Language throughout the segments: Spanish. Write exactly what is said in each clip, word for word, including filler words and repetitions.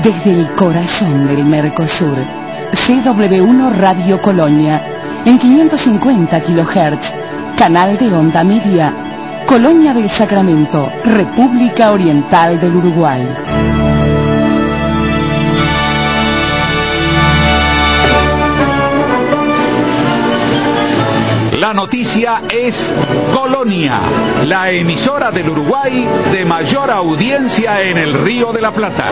Desde el corazón del Mercosur, C W uno Radio Colonia, en quinientos cincuenta kilohertz, canal de onda media, Colonia del Sacramento, República Oriental del Uruguay. La noticia es Colonia, la emisora del Uruguay de mayor audiencia en el Río de la Plata.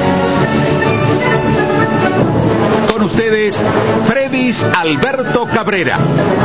Con ustedes, Fredis Alberto Cabrera.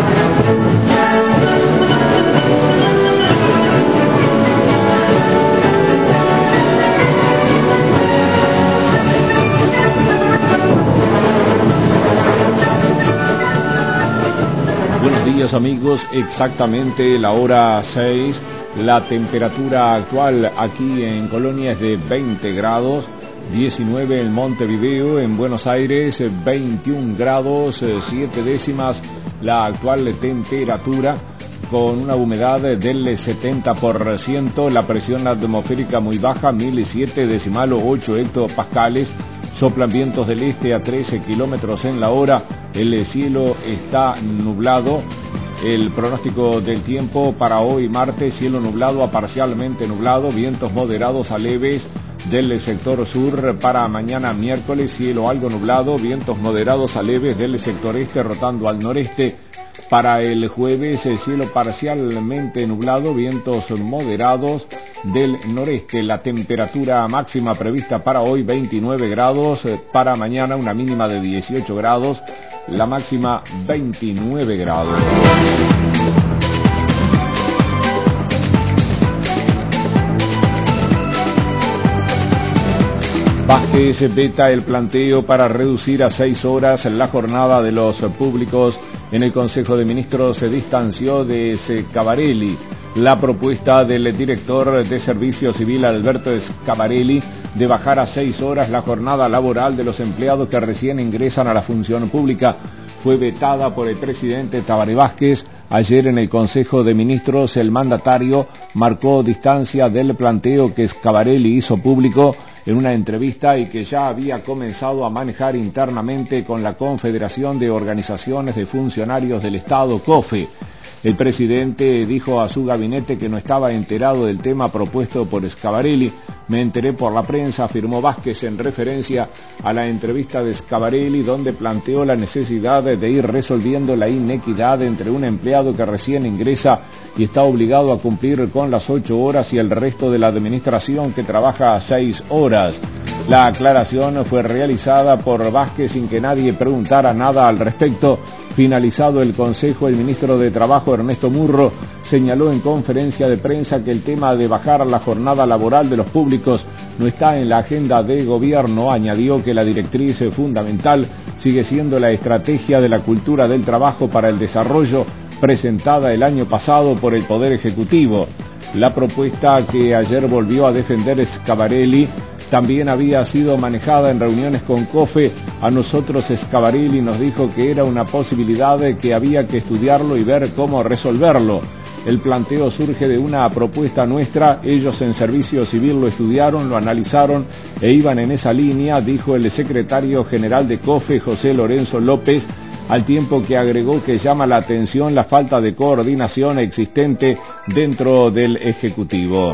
Buenos días amigos, exactamente la hora seis, la temperatura actual aquí en Colonia es de veinte grados, diecinueve en Montevideo, en Buenos Aires veintiún grados, siete décimas la actual temperatura, con una humedad del setenta por ciento, la presión atmosférica muy baja, mil siete decimal ocho hectopascales. Soplan vientos del este a trece kilómetros en la hora, el cielo está nublado. El pronóstico del tiempo para hoy martes, cielo nublado a parcialmente nublado, vientos moderados a leves del sector sur. Para mañana miércoles, cielo algo nublado, vientos moderados a leves del sector este rotando al noreste. Para el jueves, el cielo parcialmente nublado, vientos moderados del noreste. La temperatura máxima prevista para hoy veintinueve grados, para mañana una mínima de dieciocho grados, la máxima veintinueve grados. Vázquez veta el planteo para reducir a seis horas la jornada de los públicos. En el Consejo de Ministros se distanció de Schiaparelli. La propuesta del director de Servicio Civil Alberto Schiaparelli de bajar a seis horas la jornada laboral de los empleados que recién ingresan a la función pública fue vetada por el presidente Tabaré Vázquez. Ayer en el Consejo de Ministros el mandatario marcó distancia del planteo que Schiaparelli hizo público en una entrevista y que ya había comenzado a manejar internamente con la Confederación de Organizaciones de Funcionarios del Estado, COFE. El presidente dijo a su gabinete que no estaba enterado del tema propuesto por Schiaparelli. Me enteré por la prensa, afirmó Vázquez en referencia a la entrevista de Schiaparelli, donde planteó la necesidad de ir resolviendo la inequidad entre un empleado que recién ingresa y está obligado a cumplir con las ocho horas y el resto de la administración que trabaja a seis horas. La aclaración fue realizada por Vázquez sin que nadie preguntara nada al respecto. Finalizado el consejo, el ministro de Trabajo, Ernesto Murro, señaló en conferencia de prensa que el tema de bajar la jornada laboral de los públicos no está en la agenda de gobierno. Añadió que la directriz fundamental sigue siendo la estrategia de la cultura del trabajo para el desarrollo presentada el año pasado por el Poder Ejecutivo. La propuesta que ayer volvió a defender Schiaparelli también había sido manejada en reuniones con COFE. A nosotros Schiaparelli nos dijo que era una posibilidad que había que estudiarlo y ver cómo resolverlo. El planteo surge de una propuesta nuestra, ellos en Servicio Civil lo estudiaron, lo analizaron e iban en esa línea, dijo el secretario general de COFE, José Lorenzo López, al tiempo que agregó que llama la atención la falta de coordinación existente dentro del Ejecutivo.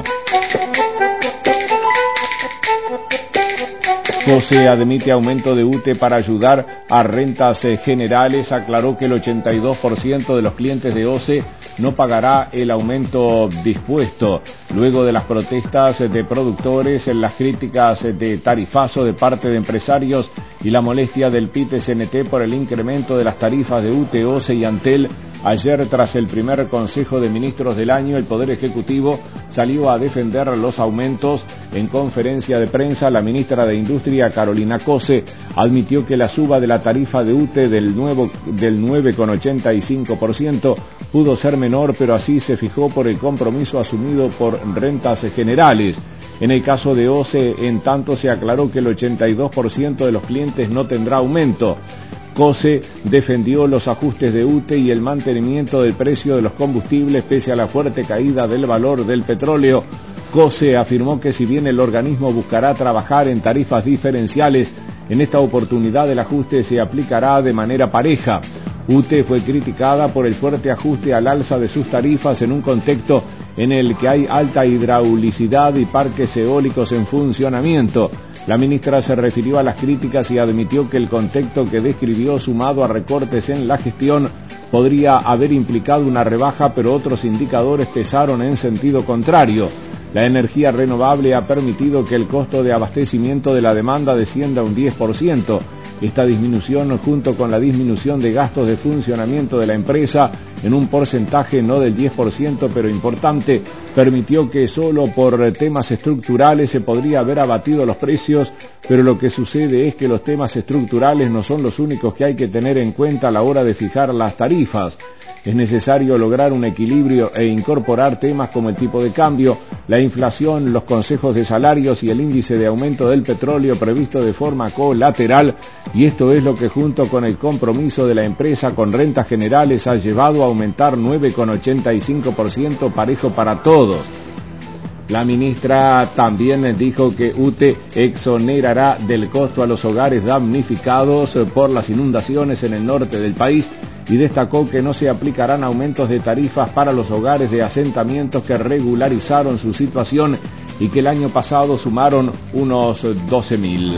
COSE admite aumento de U T E para ayudar a rentas generales. Aclaró que el ochenta y dos por ciento de los clientes de O C E no pagará el aumento dispuesto. Luego de las protestas de productores, las críticas de tarifazo de parte de empresarios y la molestia del P I T C N T por el incremento de las tarifas de U T E, O C E y Antel, ayer tras el primer Consejo de Ministros del año, el Poder Ejecutivo salió a defender los aumentos. En conferencia de prensa, la ministra de Industria, Carolina Cose, admitió que la suba de la tarifa de U T E del, nuevo, del nueve coma ochenta y cinco por ciento pudo ser menor, pero así se fijó por el compromiso asumido por rentas generales. En el caso de O C E, en tanto, se aclaró que el ochenta y dos por ciento de los clientes no tendrá aumento. COSE defendió los ajustes de U T E y el mantenimiento del precio de los combustibles pese a la fuerte caída del valor del petróleo. COSE afirmó que si bien el organismo buscará trabajar en tarifas diferenciales En esta oportunidad el ajuste se aplicará de manera pareja. U T E fue criticada por el fuerte ajuste al alza de sus tarifas en un contexto en el que hay alta hidraulicidad y parques eólicos en funcionamiento. La ministra se refirió a las críticas y admitió que el contexto que describió, sumado a recortes en la gestión, podría haber implicado una rebaja, pero otros indicadores pesaron en sentido contrario. La energía renovable ha permitido que el costo de abastecimiento de la demanda descienda un diez por ciento. Esta disminución, junto con la disminución de gastos de funcionamiento de la empresa en un porcentaje no del diez por ciento, pero importante, permitió que solo por temas estructurales se podría haber abatido los precios, pero lo que sucede es que los temas estructurales no son los únicos que hay que tener en cuenta a la hora de fijar las tarifas. Es necesario lograr un equilibrio e incorporar temas como el tipo de cambio, la inflación, los consejos de salarios y el índice de aumento del petróleo previsto de forma colateral, y esto es lo que, junto con el compromiso de la empresa con rentas generales, ha llevado a aumentar nueve coma ochenta y cinco por ciento parejo para todos. La ministra también dijo que U T E exonerará del costo a los hogares damnificados por las inundaciones en el norte del país y destacó que no se aplicarán aumentos de tarifas para los hogares de asentamientos que regularizaron su situación y que el año pasado sumaron unos doce mil.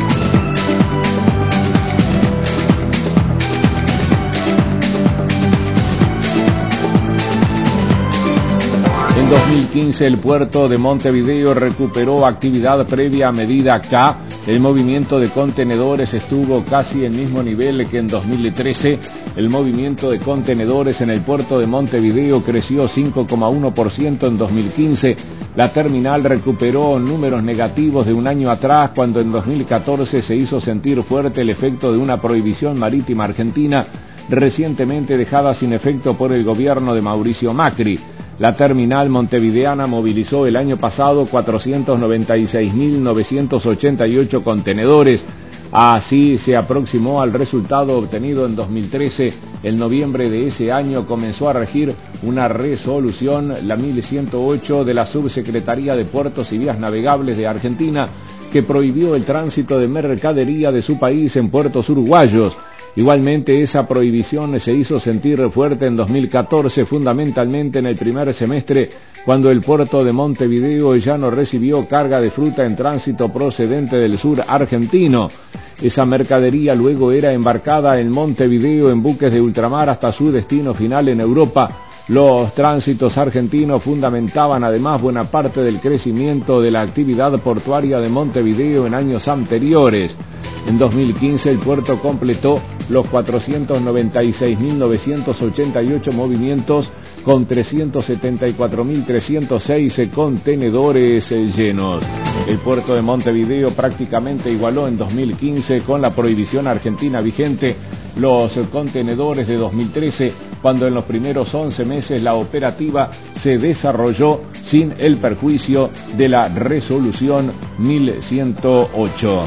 En dos mil quince el puerto de Montevideo recuperó actividad previa a medida K. El movimiento de contenedores estuvo casi en mismo nivel que en dos mil trece. El movimiento de contenedores en el puerto de Montevideo creció cinco coma uno por ciento en dos mil quince. La terminal recuperó números negativos de un año atrás, cuando en dos mil catorce se hizo sentir fuerte el efecto de una prohibición marítima argentina, recientemente dejada sin efecto por el gobierno de Mauricio Macri. La terminal montevideana movilizó el año pasado cuatrocientos noventa y seis mil novecientos ochenta y ocho contenedores. Así se aproximó al resultado obtenido en dos mil trece. En noviembre de ese año comenzó a regir una resolución, la mil ciento ocho de la Subsecretaría de Puertos y Vías Navegables de Argentina, que prohibió el tránsito de mercadería de su país en puertos uruguayos. Igualmente, esa prohibición se hizo sentir fuerte en dos mil catorce, fundamentalmente en el primer semestre, cuando el puerto de Montevideo ya no recibió carga de fruta en tránsito procedente del sur argentino. Esa mercadería luego era embarcada en Montevideo en buques de ultramar hasta su destino final en Europa. Los tránsitos argentinos fundamentaban además buena parte del crecimiento de la actividad portuaria de Montevideo en años anteriores. En dos mil quince el puerto completó los cuatrocientos noventa y seis mil novecientos ochenta y ocho movimientos con trescientos setenta y cuatro mil trescientos seis contenedores llenos. El puerto de Montevideo prácticamente igualó en dos mil quince con la prohibición argentina vigente los contenedores de dos mil trece, cuando en los primeros once meses la operativa se desarrolló sin el perjuicio de la resolución mil ciento ocho.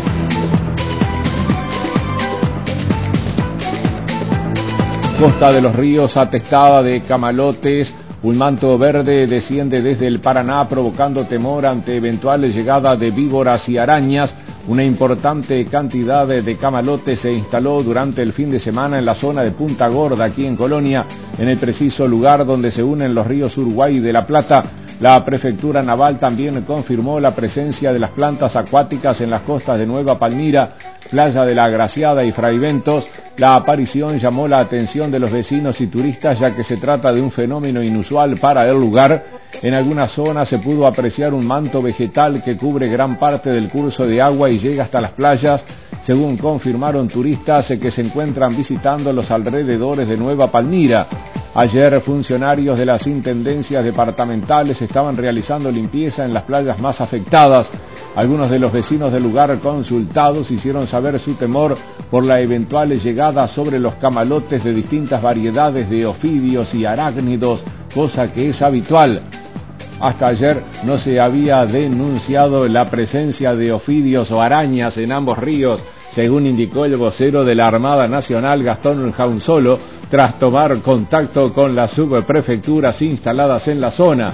Costa de los Ríos atestada de camalotes. Un manto verde desciende desde el Paraná provocando temor ante eventual llegada de víboras y arañas. Una importante cantidad de camalotes se instaló durante el fin de semana en la zona de Punta Gorda, aquí en Colonia, en el preciso lugar donde se unen los ríos Uruguay y de la Plata. La Prefectura Naval también confirmó la presencia de las plantas acuáticas en las costas de Nueva Palmira, Playa de la Agraciada y Fraiventos. La aparición llamó la atención de los vecinos y turistas, ya que se trata de un fenómeno inusual para el lugar. En algunas zonas se pudo apreciar un manto vegetal que cubre gran parte del curso de agua y llega hasta las playas, según confirmaron turistas que se encuentran visitando los alrededores de Nueva Palmira. Ayer funcionarios de las intendencias departamentales estaban realizando limpieza en las playas más afectadas. Algunos de los vecinos del lugar consultados hicieron saber su temor por la eventual llegada sobre los camalotes de distintas variedades de ofidios y arácnidos, cosa que es habitual. Hasta ayer no se había denunciado la presencia de ofidios o arañas en ambos ríos, según indicó el vocero de la Armada Nacional, Gastón Jaunzolo, tras tomar contacto con las subprefecturas instaladas en la zona.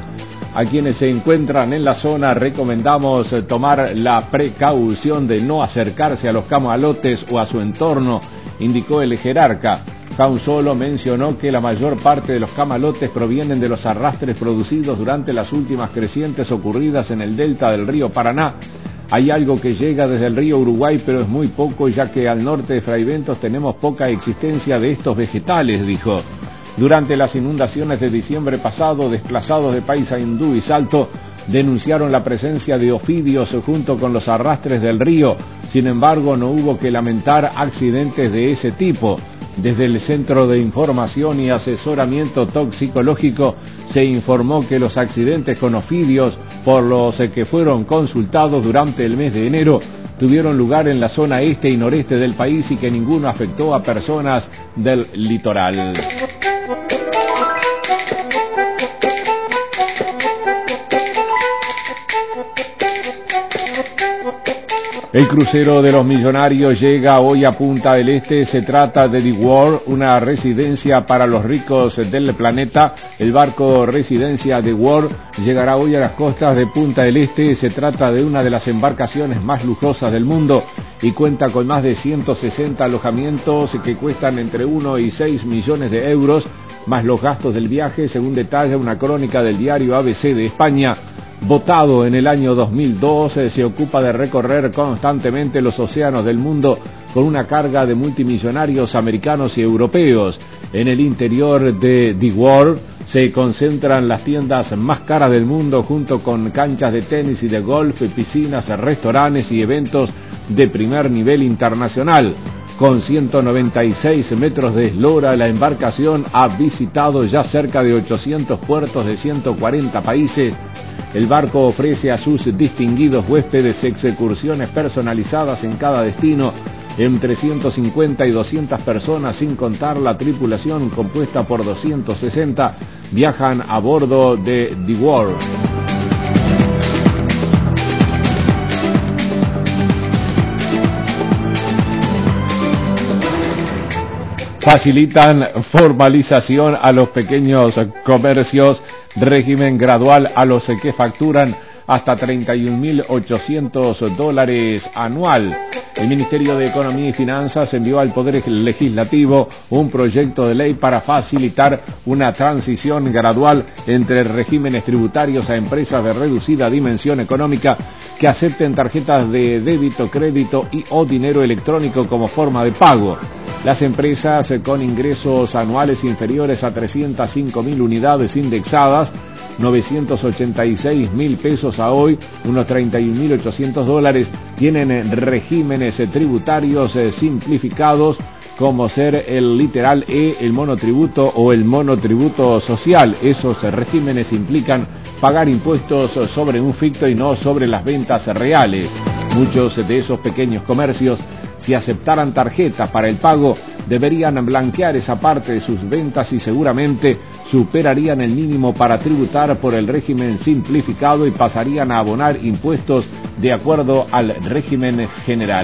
A quienes se encuentran en la zona recomendamos tomar la precaución de no acercarse a los camalotes o a su entorno, indicó el jerarca. Jausolo mencionó que la mayor parte de los camalotes provienen de los arrastres producidos durante las últimas crecientes ocurridas en el delta del río Paraná. Hay algo que llega desde el río Uruguay, pero es muy poco, ya que al norte de Fraiventos tenemos poca existencia de estos vegetales, dijo. Durante las inundaciones de diciembre pasado, desplazados de Paysandú y Salto denunciaron la presencia de ofidios junto con los arrastres del río. Sin embargo, no hubo que lamentar accidentes de ese tipo. Desde el Centro de Información y Asesoramiento Toxicológico se informó que los accidentes con ofidios por los que fueron consultados durante el mes de enero tuvieron lugar en la zona este y noreste del país y que ninguno afectó a personas del litoral. El crucero de los millonarios llega hoy a Punta del Este. Se trata de The World, una residencia para los ricos del planeta. El barco Residencia The World llegará hoy a las costas de Punta del Este. Se trata de una de las embarcaciones más lujosas del mundo y cuenta con más de ciento sesenta alojamientos que cuestan entre uno y seis millones de euros, más los gastos del viaje, según detalla una crónica del diario A B C de España. Votado en el año dos mil dos, se ocupa de recorrer constantemente los océanos del mundo con una carga de multimillonarios americanos y europeos. En el interior de The World se concentran las tiendas más caras del mundo, junto con canchas de tenis y de golf, piscinas, restaurantes y eventos de primer nivel internacional. Con ciento noventa y seis metros de eslora, la embarcación ha visitado ya cerca de ochocientos puertos de ciento cuarenta países. El barco ofrece a sus distinguidos huéspedes excursiones personalizadas en cada destino, entre ciento cincuenta y doscientas personas, sin contar la tripulación compuesta por doscientos sesenta, viajan a bordo de The World. Facilitan formalización a los pequeños comercios, régimen gradual a los que facturan hasta treinta y un mil ochocientos dólares anual. El Ministerio de Economía y Finanzas envió al Poder Legislativo un proyecto de ley para facilitar una transición gradual entre regímenes tributarios a empresas de reducida dimensión económica que acepten tarjetas de débito, crédito y o dinero electrónico como forma de pago. Las empresas con ingresos anuales inferiores a trescientas cinco mil unidades indexadas, novecientos ochenta y seis mil pesos a hoy, unos treinta y un mil ochocientos dólares, tienen regímenes tributarios simplificados, como ser el literal E, el monotributo o el monotributo social. Esos regímenes implican pagar impuestos sobre un ficto y no sobre las ventas reales. Muchos de esos pequeños comercios, si aceptaran tarjetas para el pago, deberían blanquear esa parte de sus ventas y seguramente superarían el mínimo para tributar por el régimen simplificado y pasarían a abonar impuestos de acuerdo al régimen general.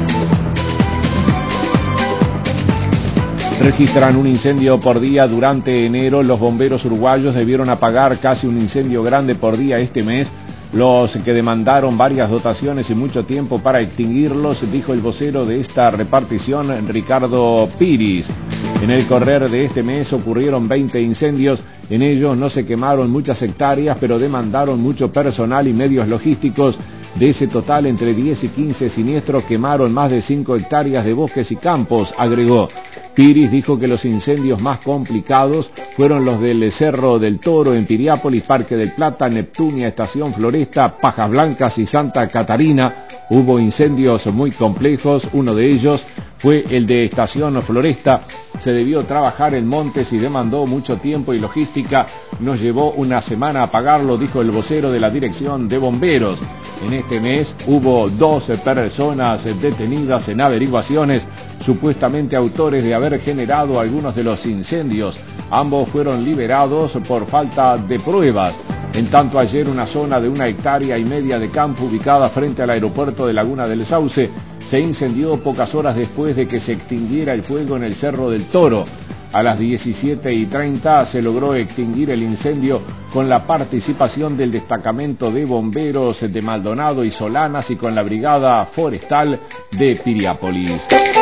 Registran un incendio por día durante enero. Los bomberos uruguayos debieron apagar casi un incendio grande por día este mes, los que demandaron varias dotaciones y mucho tiempo para extinguirlos, dijo el vocero de esta repartición, Ricardo Piris. En el correr de este mes ocurrieron veinte incendios. En ellos no se quemaron muchas hectáreas, pero demandaron mucho personal y medios logísticos. De ese total, entre diez y quince siniestros quemaron más de cinco hectáreas de bosques y campos, agregó. Piris dijo que los incendios más complicados fueron los del Cerro del Toro en Piriápolis, Parque del Plata, Neptunia, Estación Floresta, Pajas Blancas y Santa Catarina. Hubo incendios muy complejos, uno de ellos fue el de Estación Floresta. Se debió trabajar en montes y demandó mucho tiempo y logística. Nos llevó una semana apagarlo, dijo el vocero de la Dirección de Bomberos. En este mes hubo doce personas detenidas en averiguaciones, supuestamente autores de haber generado algunos de los incendios. Ambos fueron liberados por falta de pruebas. En tanto, ayer una zona de una hectárea y media de campo ubicada frente al aeropuerto de Laguna del Sauce se incendió pocas horas después de que se extinguiera el fuego en el Cerro del Toro. A las diecisiete y treinta se logró extinguir el incendio con la participación del destacamento de bomberos de Maldonado y Solanas y con la brigada forestal de Piriápolis.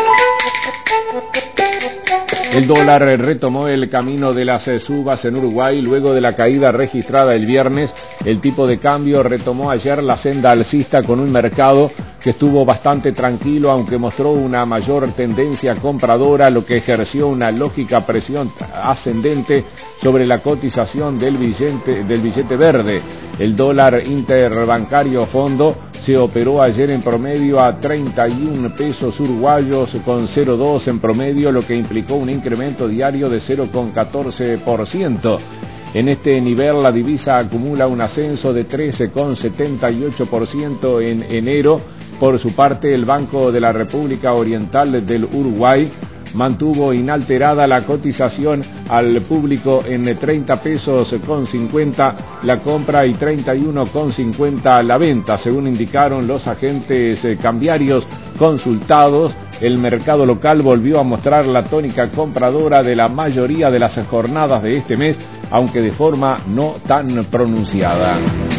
El dólar retomó el camino de las subas en Uruguay luego de la caída registrada el viernes. El tipo de cambio retomó ayer la senda alcista con un mercado que estuvo bastante tranquilo, aunque mostró una mayor tendencia compradora, lo que ejerció una lógica presión ascendente sobre la cotización del billete, del billete verde. El dólar interbancario fondo se operó ayer en promedio a treinta y un pesos uruguayos con cero coma dos en promedio, lo que implicó un incremento diario de cero coma catorce por ciento. En este nivel la divisa acumula un ascenso de trece coma setenta y ocho por ciento en enero. Por su parte, el Banco de la República Oriental del Uruguay mantuvo inalterada la cotización al público en treinta pesos con cincuenta la compra y treinta y uno con cincuenta la venta, según indicaron los agentes cambiarios consultados. El mercado local volvió a mostrar la tónica compradora de la mayoría de las jornadas de este mes, aunque de forma no tan pronunciada.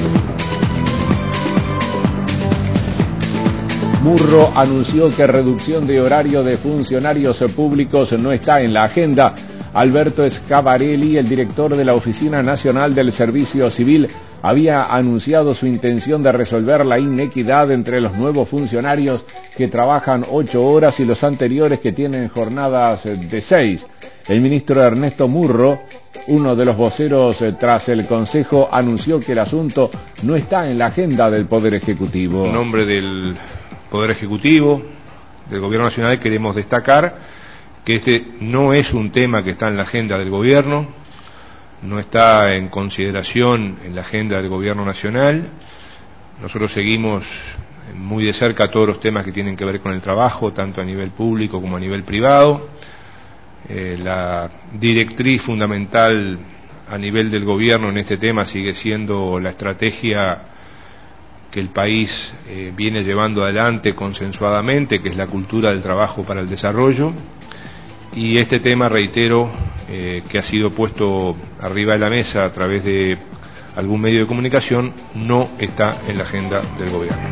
Murro anunció que reducción de horario de funcionarios públicos no está en la agenda. Alberto Scavarelli, el director de la Oficina Nacional del Servicio Civil, había anunciado su intención de resolver la inequidad entre los nuevos funcionarios que trabajan ocho horas y los anteriores que tienen jornadas de seis. El ministro Ernesto Murro, uno de los voceros tras el Consejo, anunció que el asunto no está en la agenda del Poder Ejecutivo. En nombre del Poder Ejecutivo, del Gobierno Nacional, queremos destacar que este no es un tema que está en la agenda del Gobierno, no está en consideración en la agenda del Gobierno Nacional. Nosotros seguimos muy de cerca todos los temas que tienen que ver con el trabajo, tanto a nivel público como a nivel privado. Eh, la directriz fundamental a nivel del Gobierno en este tema sigue siendo la estrategia que el país eh, viene llevando adelante consensuadamente, que es la cultura del trabajo para el desarrollo, y este tema, reitero, eh, que ha sido puesto arriba de la mesa a través de algún medio de comunicación, no está en la agenda del Gobierno.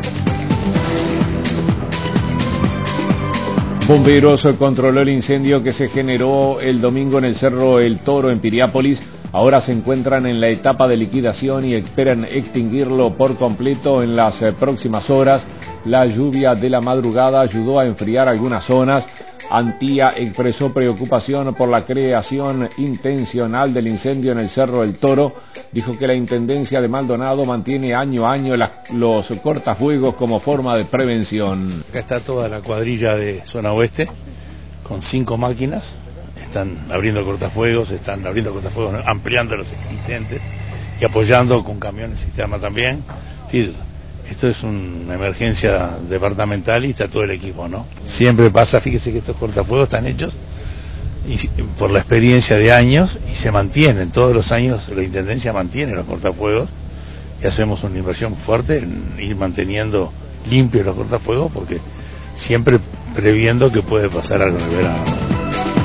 Bomberos controló el incendio que se generó el domingo en el Cerro El Toro en Piriápolis. Ahora se encuentran en la etapa de liquidación y esperan extinguirlo por completo en las próximas horas. La lluvia de la madrugada ayudó a enfriar algunas zonas. Antía expresó preocupación por la creación intencional del incendio en el Cerro El Toro. Dijo que la Intendencia de Maldonado mantiene año a año las, los cortafuegos como forma de prevención. Acá está toda la cuadrilla de zona oeste con cinco máquinas. Están abriendo cortafuegos, están abriendo cortafuegos, ampliando los existentes y apoyando con camiones cisterna también. Sí, esto es una emergencia departamental y está todo el equipo, ¿no? Siempre pasa, fíjese que estos cortafuegos están hechos y, por la experiencia de años y se mantienen, todos los años la Intendencia mantiene los cortafuegos y hacemos una inversión fuerte en ir manteniendo limpios los cortafuegos porque siempre previendo que puede pasar algo en el verano, ¿no?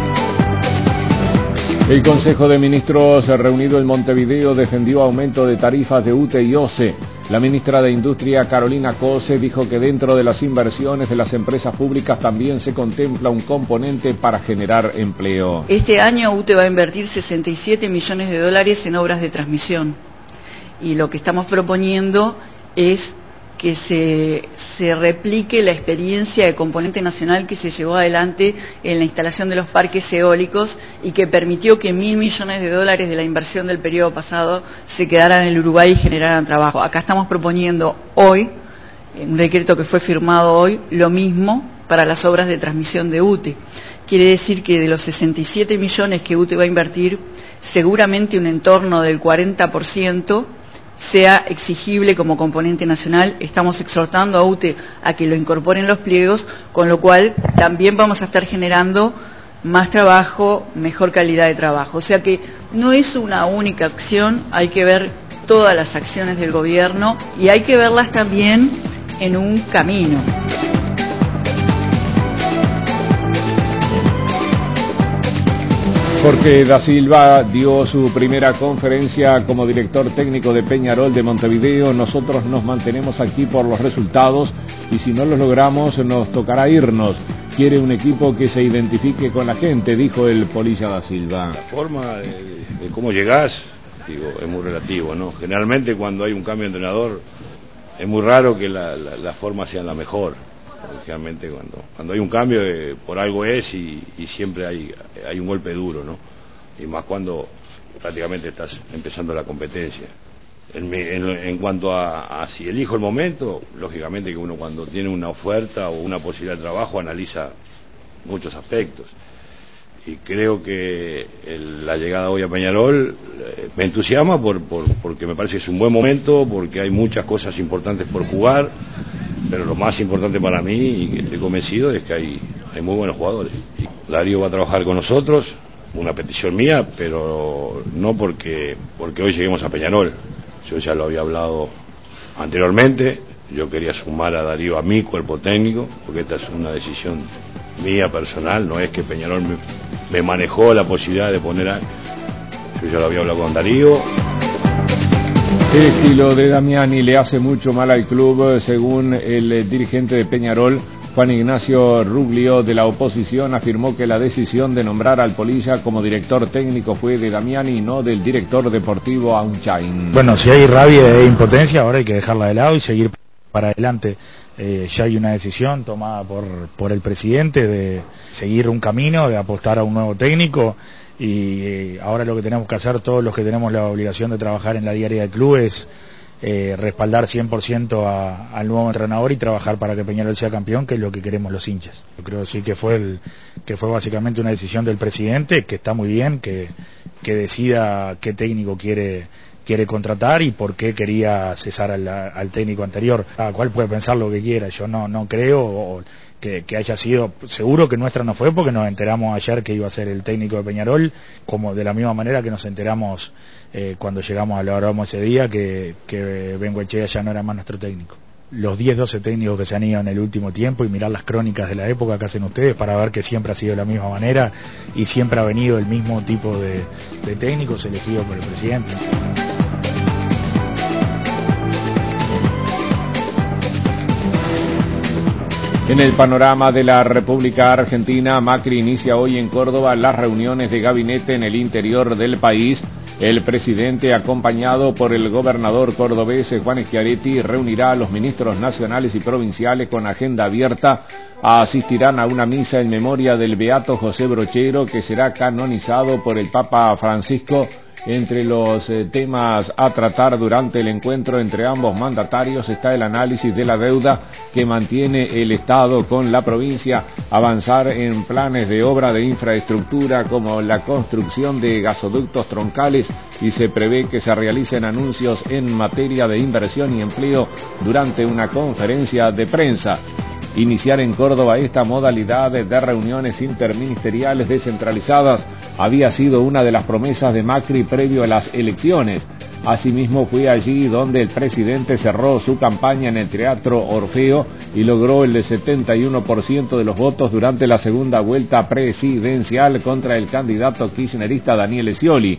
El Consejo de Ministros reunido en Montevideo defendió aumento de tarifas de U T E y O C E. La ministra de Industria, Carolina Cose, dijo que dentro de las inversiones de las empresas públicas también se contempla un componente para generar empleo. Este año U T E va a invertir sesenta y siete millones de dólares en obras de transmisión. Y lo que estamos proponiendo es que se, se replique la experiencia de componente nacional que se llevó adelante en la instalación de los parques eólicos y que permitió que mil millones de dólares de la inversión del periodo pasado se quedaran en el Uruguay y generaran trabajo. Acá estamos proponiendo hoy, en un decreto que fue firmado hoy, lo mismo para las obras de transmisión de U T E. Quiere decir que de los sesenta y siete millones que U T E va a invertir, seguramente un entorno del cuarenta por ciento sea exigible como componente nacional. Estamos exhortando a U T E a que lo incorporen los pliegos, con lo cual también vamos a estar generando más trabajo, mejor calidad de trabajo. O sea que no es una única acción, hay que ver todas las acciones del gobierno y hay que verlas también en un camino. Jorge da Silva dio su primera conferencia como director técnico de Peñarol de Montevideo. Nosotros nos mantenemos aquí por los resultados y si no los logramos nos tocará irnos. Quiere un equipo que se identifique con la gente, dijo el Polilla da Silva. La forma de, de cómo llegás, digo, es muy relativo, ¿no? Generalmente cuando hay un cambio de entrenador es muy raro que la, la, la forma sea la mejor. Generalmente cuando, cuando hay un cambio eh, por algo es y, y siempre hay, hay un golpe duro, ¿no? Y más cuando prácticamente estás empezando la competencia. En, en, en cuanto a, a si elijo el momento, lógicamente que uno cuando tiene una oferta o una posibilidad de trabajo analiza muchos aspectos. Y creo que el, la llegada hoy a Peñarol eh, me entusiasma por, por, porque me parece que es un buen momento, porque hay muchas cosas importantes por jugar, pero lo más importante para mí, y que estoy convencido, es que hay, hay muy buenos jugadores. Y Darío va a trabajar con nosotros, una petición mía, pero no porque, porque hoy lleguemos a Peñarol. Yo ya lo había hablado anteriormente, yo quería sumar a Darío a mi cuerpo técnico, porque esta es una decisión mía personal, no es que Peñarol me, me manejó la posibilidad de poner a... Yo ya lo había hablado con Darío. El estilo de Damiani le hace mucho mal al club, según el dirigente de Peñarol, Juan Ignacio Ruglio, de la oposición, afirmó que la decisión de nombrar al Polilla como director técnico fue de Damiani y no del director deportivo Aunchain. Bueno, si hay rabia e impotencia, ahora hay que dejarla de lado y seguir para adelante. Eh, ya hay una decisión tomada por, por el presidente de seguir un camino, de apostar a un nuevo técnico. Y eh, ahora lo que tenemos que hacer todos los que tenemos la obligación de trabajar en la diaria del club es eh, respaldar cien por ciento a, al nuevo entrenador y trabajar para que Peñarol sea campeón, que es lo que queremos los hinchas. Yo creo sí que fue el, que fue básicamente una decisión del presidente, que está muy bien, que, que decida qué técnico quiere quiere contratar y por qué quería cesar al, al técnico anterior. Cada cual puede pensar lo que quiera, yo no, no creo o, que, que haya sido, seguro que nuestra no fue porque nos enteramos ayer que iba a ser el técnico de Peñarol, como de la misma manera que nos enteramos eh, cuando llegamos a la hora ese día que, que Bengoechea ya no era más nuestro técnico. Los diez, doce técnicos que se han ido en el último tiempo y mirar las crónicas de la época que hacen ustedes para ver que siempre ha sido de la misma manera y siempre ha venido el mismo tipo de, de técnicos elegidos por el presidente. En el panorama de la República Argentina, Macri inicia hoy en Córdoba las reuniones de gabinete en el interior del país. El presidente, acompañado por el gobernador cordobés Juan Schiaretti, reunirá a los ministros nacionales y provinciales con agenda abierta. Asistirán a una misa en memoria del beato José Brochero, que será canonizado por el Papa Francisco. Entre los eh, temas a tratar durante el encuentro entre ambos mandatarios está el análisis de la deuda que mantiene el Estado con la provincia, avanzar en planes de obra de infraestructura como la construcción de gasoductos troncales y se prevé que se realicen anuncios en materia de inversión y empleo durante una conferencia de prensa. Iniciar en Córdoba esta modalidad de reuniones interministeriales descentralizadas había sido una de las promesas de Macri previo a las elecciones. Asimismo fue allí donde el presidente cerró su campaña en el Teatro Orfeo y logró el setenta y uno por ciento de los votos durante la segunda vuelta presidencial contra el candidato kirchnerista Daniel Scioli.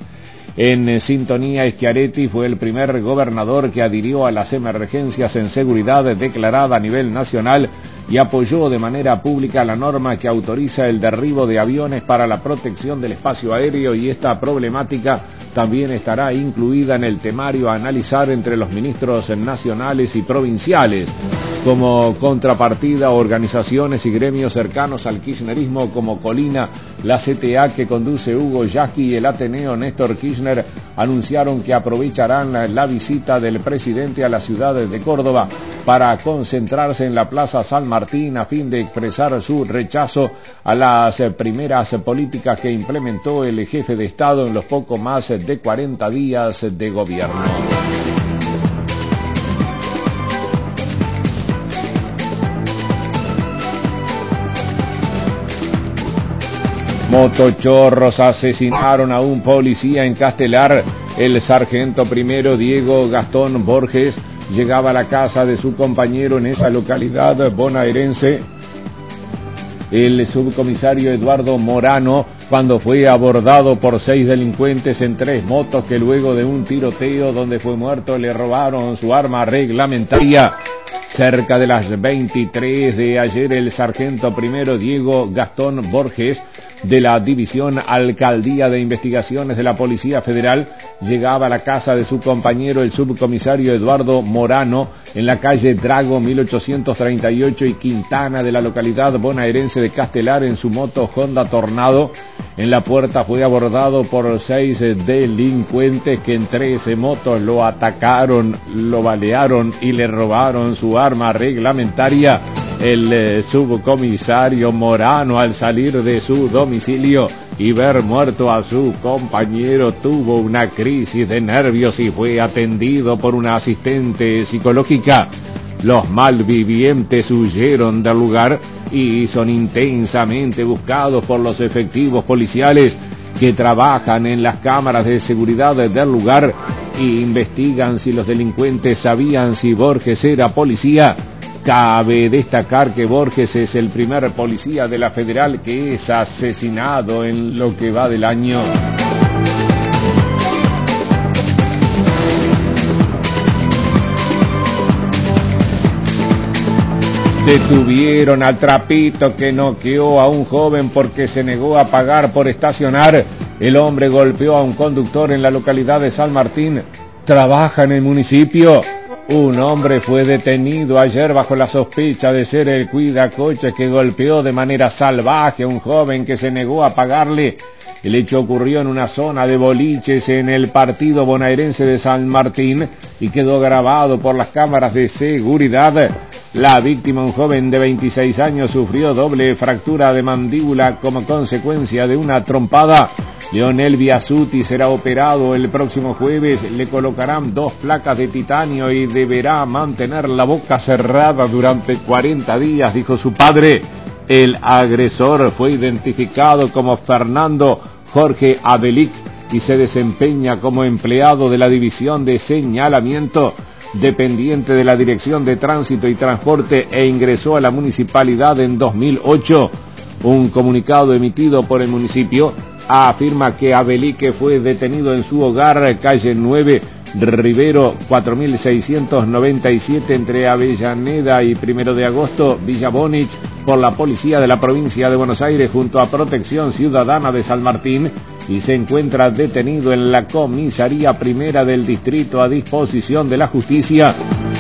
En sintonía, Schiaretti fue el primer gobernador que adhirió a las emergencias en seguridad declarada a nivel nacional y apoyó de manera pública la norma que autoriza el derribo de aviones para la protección del espacio aéreo, y esta problemática también estará incluida en el temario a analizar entre los ministros nacionales y provinciales. Como contrapartida, organizaciones y gremios cercanos al kirchnerismo como Colina, la C T A que conduce Hugo Yasky y el Ateneo Néstor Kirchner anunciaron que aprovecharán la, la visita del presidente a la ciudad de Córdoba para concentrarse en la Plaza San Martín a fin de expresar su rechazo a las primeras políticas que implementó el jefe de Estado en los poco más de cuarenta días de gobierno. Motochorros asesinaron a un policía en Castelar. El sargento primero Diego Gastón Borges llegaba a la casa de su compañero en esa localidad bonaerense el subcomisario Eduardo Morano cuando fue abordado por seis delincuentes en tres motos que luego de un tiroteo donde fue muerto le robaron su arma reglamentaria. Cerca de las veintitrés de ayer, el sargento primero Diego Gastón Borges, de la División Alcaldía de Investigaciones de la Policía Federal, llegaba a la casa de su compañero el subcomisario Eduardo Morano en la calle Drago mil ochocientos treinta y ocho y Quintana de la localidad bonaerense de Castelar en su moto Honda Tornado. En la puerta fue abordado por seis delincuentes que en trece motos lo atacaron, lo balearon y le robaron su arma reglamentaria. El eh, subcomisario Morano, al salir de su domicilio y ver muerto a su compañero, tuvo una crisis de nervios y fue atendido por una asistente psicológica. Los malvivientes huyeron del lugar y son intensamente buscados por los efectivos policiales que trabajan en las cámaras de seguridad del lugar e investigan si los delincuentes sabían si Borges era policía. Cabe destacar que Borges es el primer policía de la Federal que es asesinado en lo que va del año. Detuvieron al trapito que noqueó a un joven porque se negó a pagar por estacionar. El hombre golpeó a un conductor en la localidad de San Martín. ¿Trabaja en el municipio? Un hombre fue detenido ayer bajo la sospecha de ser el cuidacoches que golpeó de manera salvaje a un joven que se negó a pagarle. El hecho ocurrió en una zona de boliches en el partido bonaerense de San Martín y quedó grabado por las cámaras de seguridad. La víctima, un joven de veintiséis años, sufrió doble fractura de mandíbula como consecuencia de una trompada. Leonel Biasuti será operado el próximo jueves. Le colocarán dos placas de titanio y deberá mantener la boca cerrada durante cuarenta días, dijo su padre. El agresor fue identificado como Fernando Jorge Abelic y se desempeña como empleado de la División de Señalamiento, dependiente de la Dirección de Tránsito y Transporte, e ingresó a la municipalidad en dos mil ocho. Un comunicado emitido por el municipio afirma que Abelique fue detenido en su hogar, calle nueve, Rivero cuatro mil seiscientos noventa y siete, entre Avellaneda y Primero de Agosto, Villa Bonich, por la policía de la provincia de Buenos Aires junto a Protección Ciudadana de San Martín, y se encuentra detenido en la comisaría primera del distrito a disposición de la justicia.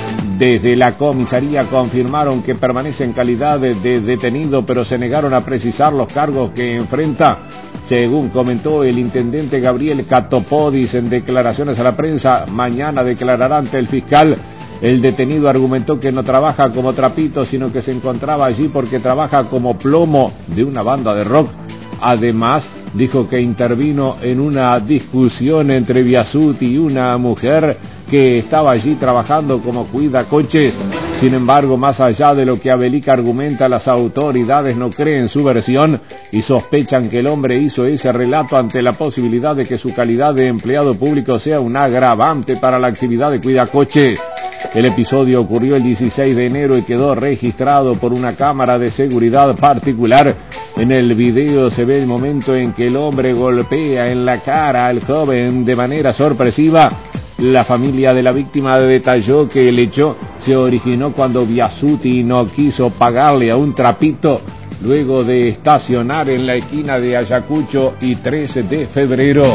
Desde la comisaría confirmaron que permanece en calidad de, de detenido, pero se negaron a precisar los cargos que enfrenta. Según comentó el intendente Gabriel Catopodis en declaraciones a la prensa, mañana declarará ante el fiscal. El detenido argumentó que no trabaja como trapito, sino que se encontraba allí porque trabaja como plomo de una banda de rock. Además, dijo que intervino en una discusión entre Biasuti y una mujer que estaba allí trabajando como cuidacoches. Sin embargo, más allá de lo que Abelic argumenta, las autoridades no creen su versión y sospechan que el hombre hizo ese relato ante la posibilidad de que su calidad de empleado público sea un agravante para la actividad de cuidacoches. El episodio ocurrió el dieciséis de enero y quedó registrado por una cámara de seguridad particular. En el video se ve el momento en que el hombre golpea en la cara al joven de manera sorpresiva. La familia de la víctima detalló que el hecho se originó cuando Biasuti no quiso pagarle a un trapito luego de estacionar en la esquina de Ayacucho y trece de febrero.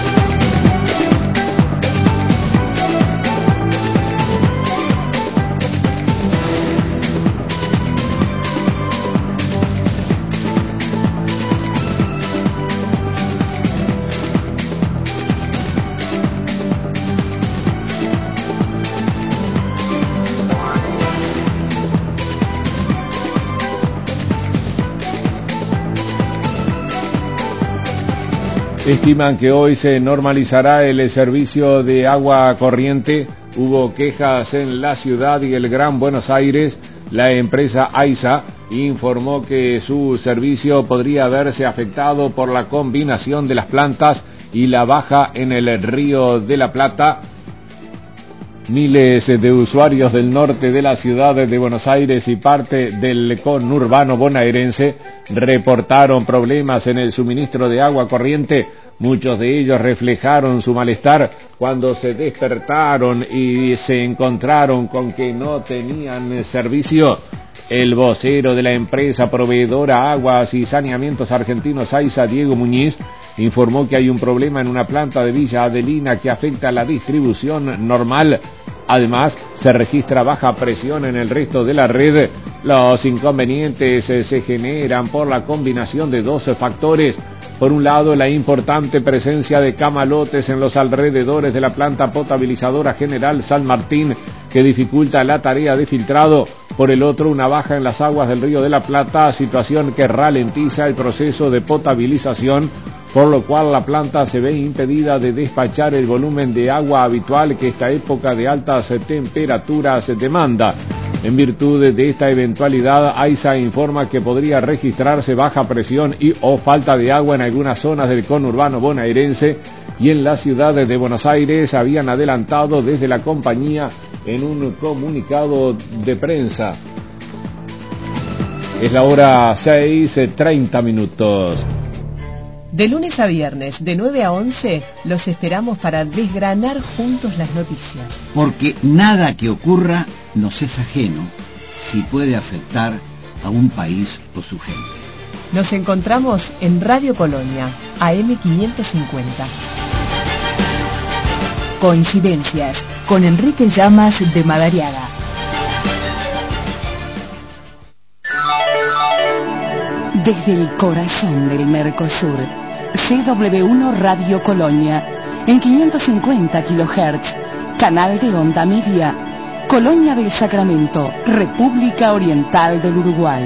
Estiman que hoy se normalizará el servicio de agua corriente. Hubo quejas en la ciudad y el Gran Buenos Aires. La empresa AISA informó que su servicio podría verse afectado por la combinación de las plantas y la baja en el Río de la Plata. Miles de usuarios del norte de la ciudad de Buenos Aires y parte del conurbano bonaerense reportaron problemas en el suministro de agua corriente. Muchos de ellos reflejaron su malestar cuando se despertaron y se encontraron con que no tenían servicio. El vocero de la empresa proveedora Aguas y Saneamientos Argentinos AISA, Diego Muñiz, informó que hay un problema en una planta de Villa Adelina que afecta a la distribución normal. Además, se registra baja presión en el resto de la red. Los inconvenientes se generan por la combinación de dos factores. Por un lado, la importante presencia de camalotes en los alrededores de la planta potabilizadora General San Martín, que dificulta la tarea de filtrado. Por el otro, una baja en las aguas del Río de la Plata, situación que ralentiza el proceso de potabilización, por lo cual la planta se ve impedida de despachar el volumen de agua habitual que esta época de altas temperaturas demanda. En virtud de esta eventualidad, AISA informa que podría registrarse baja presión y o falta de agua en algunas zonas del conurbano bonaerense y en la ciudad de Buenos Aires. Habían adelantado desde la compañía en un comunicado de prensa. Es la hora seis, treinta minutos. De lunes a viernes, de nueve a once, los esperamos para desgranar juntos las noticias. Porque nada que ocurra nos es ajeno si puede afectar a un país o su gente. Nos encontramos en Radio Colonia, A M quinientos cincuenta. Coincidencias, con Enrique Llamas de Madariaga. Desde el corazón del Mercosur, C W uno Radio Colonia, en quinientos cincuenta kilohertz, canal de onda media, Colonia del Sacramento, República Oriental del Uruguay.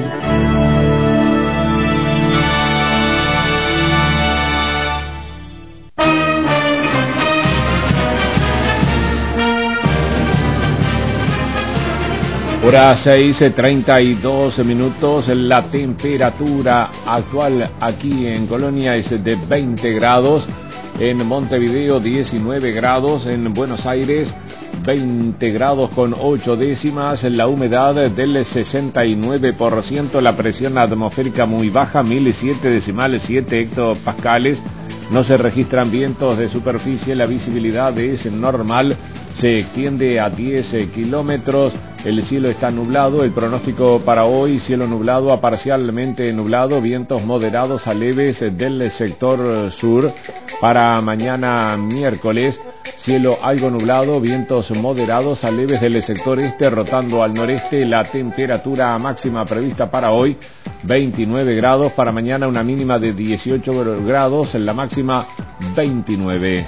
Hora seis, treinta y dos minutos, la temperatura actual aquí en Colonia es de veinte grados, en Montevideo diecinueve grados, en Buenos Aires veinte grados con ocho décimas, la humedad del sesenta y nueve por ciento, la presión atmosférica muy baja, mil siete decimales siete hectopascales, no se registran vientos de superficie, la visibilidad es normal, se extiende a diez kilómetros, el cielo está nublado, el pronóstico para hoy, cielo nublado a parcialmente nublado, vientos moderados a leves del sector sur. Para mañana miércoles, cielo algo nublado, vientos moderados a leves del sector este, rotando al noreste, la temperatura máxima prevista para hoy, veintinueve grados, para mañana una mínima de dieciocho grados, la máxima veintinueve.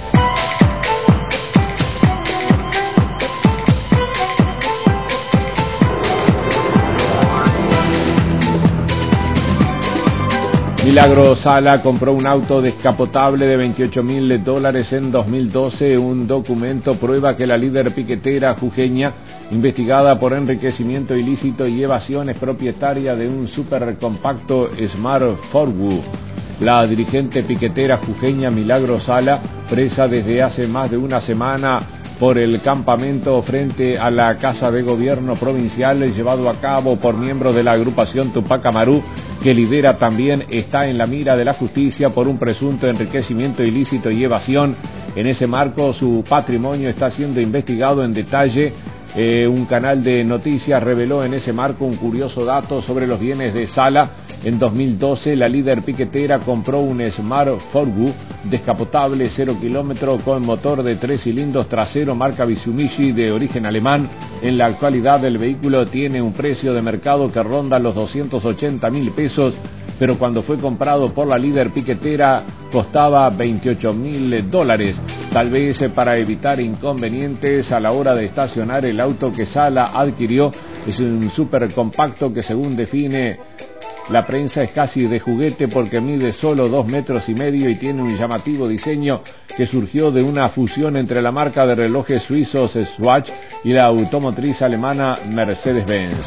Milagro Sala compró un auto descapotable de veintiocho mil dólares en dos mil doce. Un documento prueba que la líder piquetera jujeña, investigada por enriquecimiento ilícito y evasión, es propietaria de un supercompacto Smart Forward. La dirigente piquetera jujeña Milagro Sala, presa desde hace más de una semana por el campamento frente a la Casa de Gobierno Provincial llevado a cabo por miembros de la agrupación Tupac Amaru, que lidera también, está en la mira de la justicia por un presunto enriquecimiento ilícito y evasión. En ese marco, su patrimonio está siendo investigado en detalle. Eh, un canal de noticias reveló en ese marco un curioso dato sobre los bienes de Sala. En dos mil doce, la líder piquetera compró un Smart Forward descapotable cero kilómetro con motor de tres cilindros trasero marca Mitsubishi de origen alemán. En la actualidad, el vehículo tiene un precio de mercado que ronda los doscientos ochenta mil pesos, pero cuando fue comprado por la líder piquetera costaba veintiocho mil dólares. Tal vez para evitar inconvenientes a la hora de estacionar el auto que Sala adquirió. Es un supercompacto que, según define la prensa, es casi de juguete porque mide solo dos metros y medio y tiene un llamativo diseño que surgió de una fusión entre la marca de relojes suizos Swatch y la automotriz alemana Mercedes-Benz.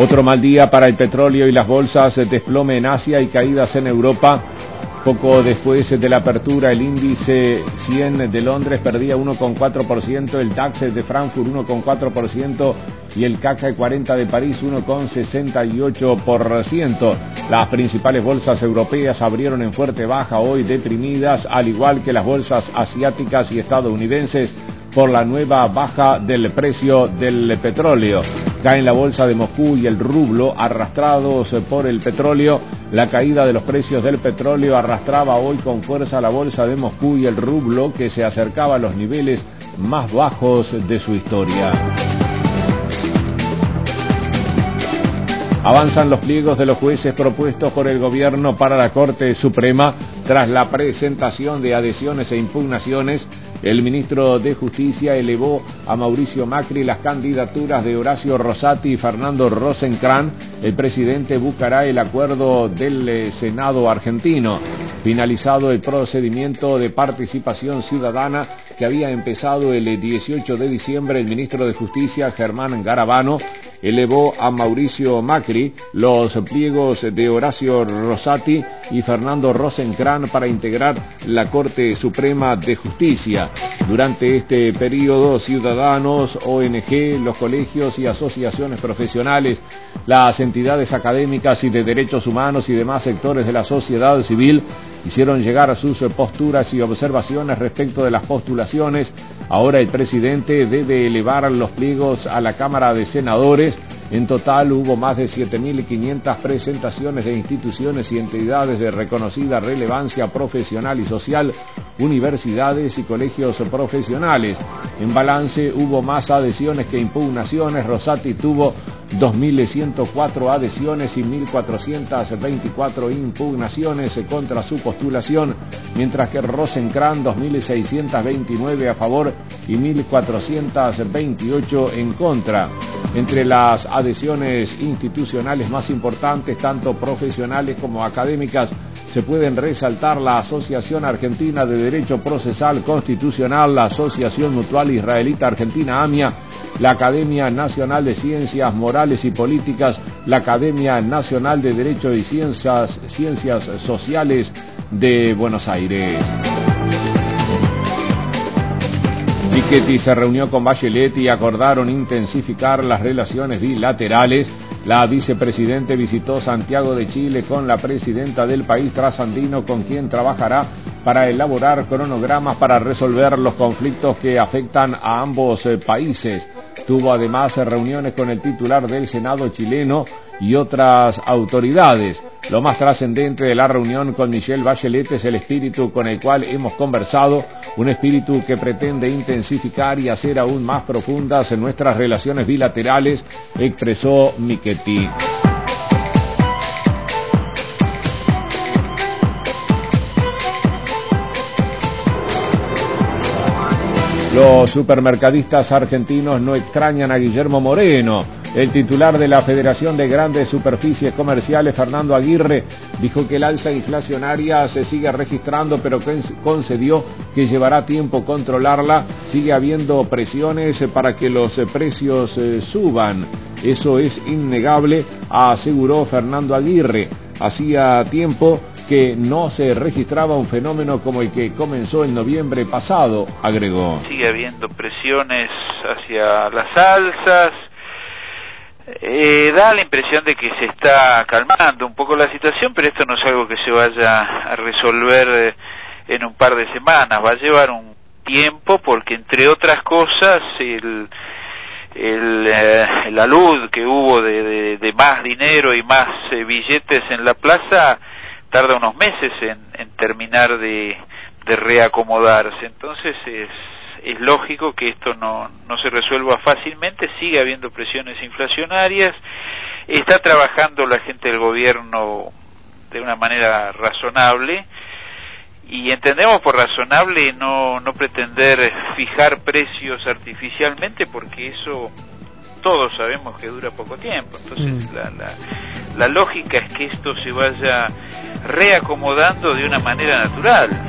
Otro mal día para el petróleo y las bolsas, desplome en Asia y caídas en Europa. Poco después de la apertura, el índice cien de Londres perdía uno coma cuatro por ciento, el DAX de Frankfurt uno coma cuatro por ciento y el CAC cuarenta de París uno coma sesenta y ocho por ciento. Las principales bolsas europeas abrieron en fuerte baja hoy, deprimidas, al igual que las bolsas asiáticas y estadounidenses, por la nueva baja del precio del petróleo. Caen la bolsa de Moscú y el rublo, arrastrados por el petróleo. La caída de los precios del petróleo arrastraba hoy con fuerza la bolsa de Moscú y el rublo, que se acercaba a los niveles más bajos de su historia. Avanzan los pliegos de los jueces propuestos por el gobierno para la Corte Suprema. Tras la presentación de adhesiones e impugnaciones, el ministro de Justicia elevó a Mauricio Macri las candidaturas de Horacio Rosati y Fernando Rosenkrantz. El presidente buscará el acuerdo del Senado argentino. Finalizado el procedimiento de participación ciudadana que había empezado el dieciocho de diciembre, el ministro de Justicia, Germán Garabano, elevó a Mauricio Macri los pliegos de Horacio Rosati y Fernando Rosenkrantz para integrar la Corte Suprema de Justicia. Durante este periodo, ciudadanos, O N G, los colegios y asociaciones profesionales, las entidades académicas y de derechos humanos y demás sectores de la sociedad civil hicieron llegar a sus posturas y observaciones respecto de las postulaciones. Ahora el presidente debe elevar los pliegos a la Cámara de Senadores. En total hubo más de siete mil quinientas presentaciones de instituciones y entidades de reconocida relevancia profesional y social, universidades y colegios profesionales. En balance hubo más adhesiones que impugnaciones. Rosati tuvo dos mil ciento cuatro adhesiones y mil cuatrocientas veinticuatro impugnaciones contra su postulación, mientras que Rosenkrantz dos mil seiscientos veintinueve a favor y mil cuatrocientos veintiocho en contra. Entre las adhesiones institucionales más importantes, tanto profesionales como académicas, se pueden resaltar la Asociación Argentina de Derecho Procesal Constitucional, la Asociación Mutual Israelita Argentina AMIA, la Academia Nacional de Ciencias Morales y Políticas, la Academia Nacional de Derecho y Ciencias, Ciencias Sociales de Buenos Aires. Piketty se reunió con Bachelet y acordaron intensificar las relaciones bilaterales. La vicepresidente visitó Santiago de Chile con la presidenta del país trasandino, con quien trabajará para elaborar cronogramas para resolver los conflictos que afectan a ambos eh, países. Tuvo además reuniones con el titular del Senado chileno y otras autoridades. Lo más trascendente de la reunión con Michelle Bachelet es el espíritu con el cual hemos conversado, un espíritu que pretende intensificar y hacer aún más profundas nuestras relaciones bilaterales, expresó Piketty. Los supermercadistas argentinos no extrañan a Guillermo Moreno. El titular de la Federación de Grandes Superficies Comerciales, Fernando Aguirre, dijo que el alza inflacionaria se sigue registrando, pero concedió que llevará tiempo controlarla. Sigue habiendo presiones para que los precios suban. Eso es innegable, aseguró Fernando Aguirre. Hacía tiempo que no se registraba un fenómeno como el que comenzó en noviembre pasado, agregó. Sigue habiendo presiones hacia las alzas. Eh, da la impresión de que se está calmando un poco la situación, pero esto no es algo que se vaya a resolver eh, en un par de semanas. Va a llevar un tiempo porque, entre otras cosas, el, el, eh, la luz que hubo de, de, de más dinero y más eh, billetes en la plaza tarda unos meses en, en terminar de, de reacomodarse. Entonces es es lógico que esto no, no se resuelva fácilmente. Sigue habiendo presiones inflacionarias. Está trabajando la gente del gobierno de una manera razonable, y entendemos por razonable no, no pretender fijar precios artificialmente, porque eso todos sabemos que dura poco tiempo. Entonces mm. la, la, la lógica es que esto se vaya reacomodando de una manera natural.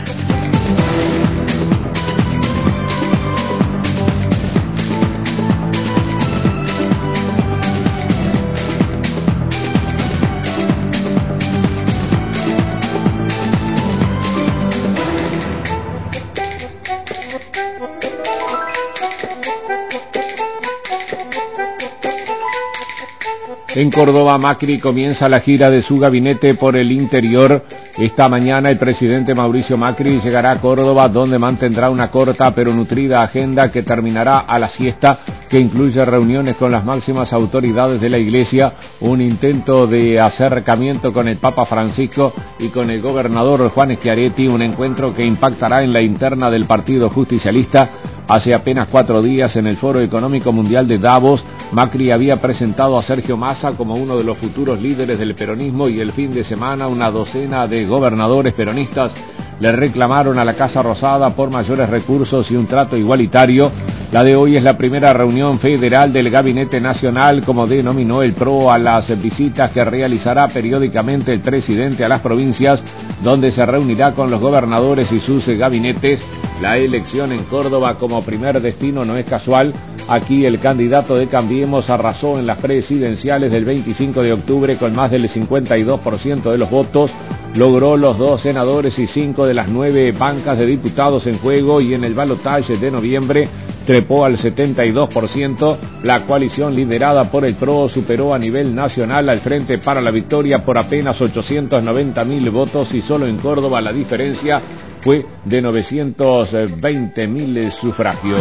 En Córdoba, Macri comienza la gira de su gabinete por el interior. Esta mañana el presidente Mauricio Macri llegará a Córdoba, donde mantendrá una corta pero nutrida agenda que terminará a la siesta, que incluye reuniones con las máximas autoridades de la Iglesia, un intento de acercamiento con el Papa Francisco y con el gobernador Juan Schiaretti, un encuentro que impactará en la interna del Partido Justicialista. Hace apenas cuatro días, en el Foro Económico Mundial de Davos, Macri había presentado a Sergio Massa como uno de los futuros líderes del peronismo, y el fin de semana una docena de gobernadores peronistas le reclamaron a la Casa Rosada por mayores recursos y un trato igualitario. La de hoy es la primera reunión federal del Gabinete Nacional, como denominó el P R O, a las visitas que realizará periódicamente el presidente a las provincias, donde se reunirá con los gobernadores y sus gabinetes. La elección en Córdoba como primer destino no es casual. Aquí el candidato de Cambiemos arrasó en las presidenciales del veinticinco de octubre con más del cincuenta y dos por ciento de los votos. Logró los dos senadores y cinco de las nueve bancas de diputados en juego, y en el balotaje de noviembre trepó al setenta y dos por ciento. La coalición liderada por el P R O superó a nivel nacional al Frente para la Victoria por apenas ochocientos noventa mil votos, y solo en Córdoba la diferencia fue de novecientos veinte mil sufragios.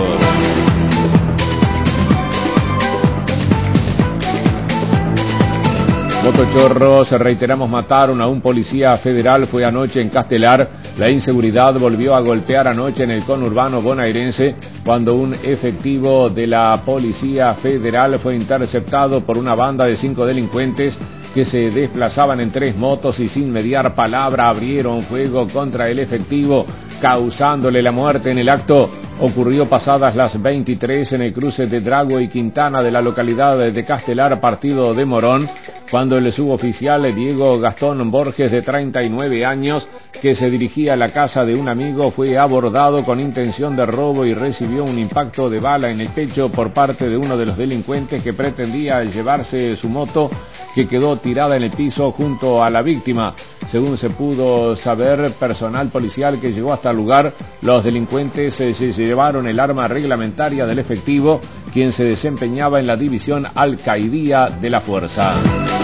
Motochorros, reiteramos, mataron a un policía federal. Fue anoche en Castelar. La inseguridad volvió a golpear anoche en el conurbano bonaerense, cuando un efectivo de la Policía Federal fue interceptado por una banda de cinco delincuentes que se desplazaban en tres motos y sin mediar palabra abrieron fuego contra el efectivo, causándole la muerte. En el acto ocurrió pasadas las veintitrés en el cruce de Drago y Quintana de la localidad de Castelar, partido de Morón, cuando el suboficial Diego Gastón Borges, de treinta y nueve años, que se dirigía a la casa de un amigo, fue abordado con intención de robo y recibió un impacto de bala en el pecho por parte de uno de los delincuentes, que pretendía llevarse su moto, que quedó tirada en el piso junto a la víctima. Según se pudo saber, personal policial que llegó hasta el lugar, los delincuentes se llevaron el arma reglamentaria del efectivo, quien se desempeñaba en la división Alcaidía de la Fuerza.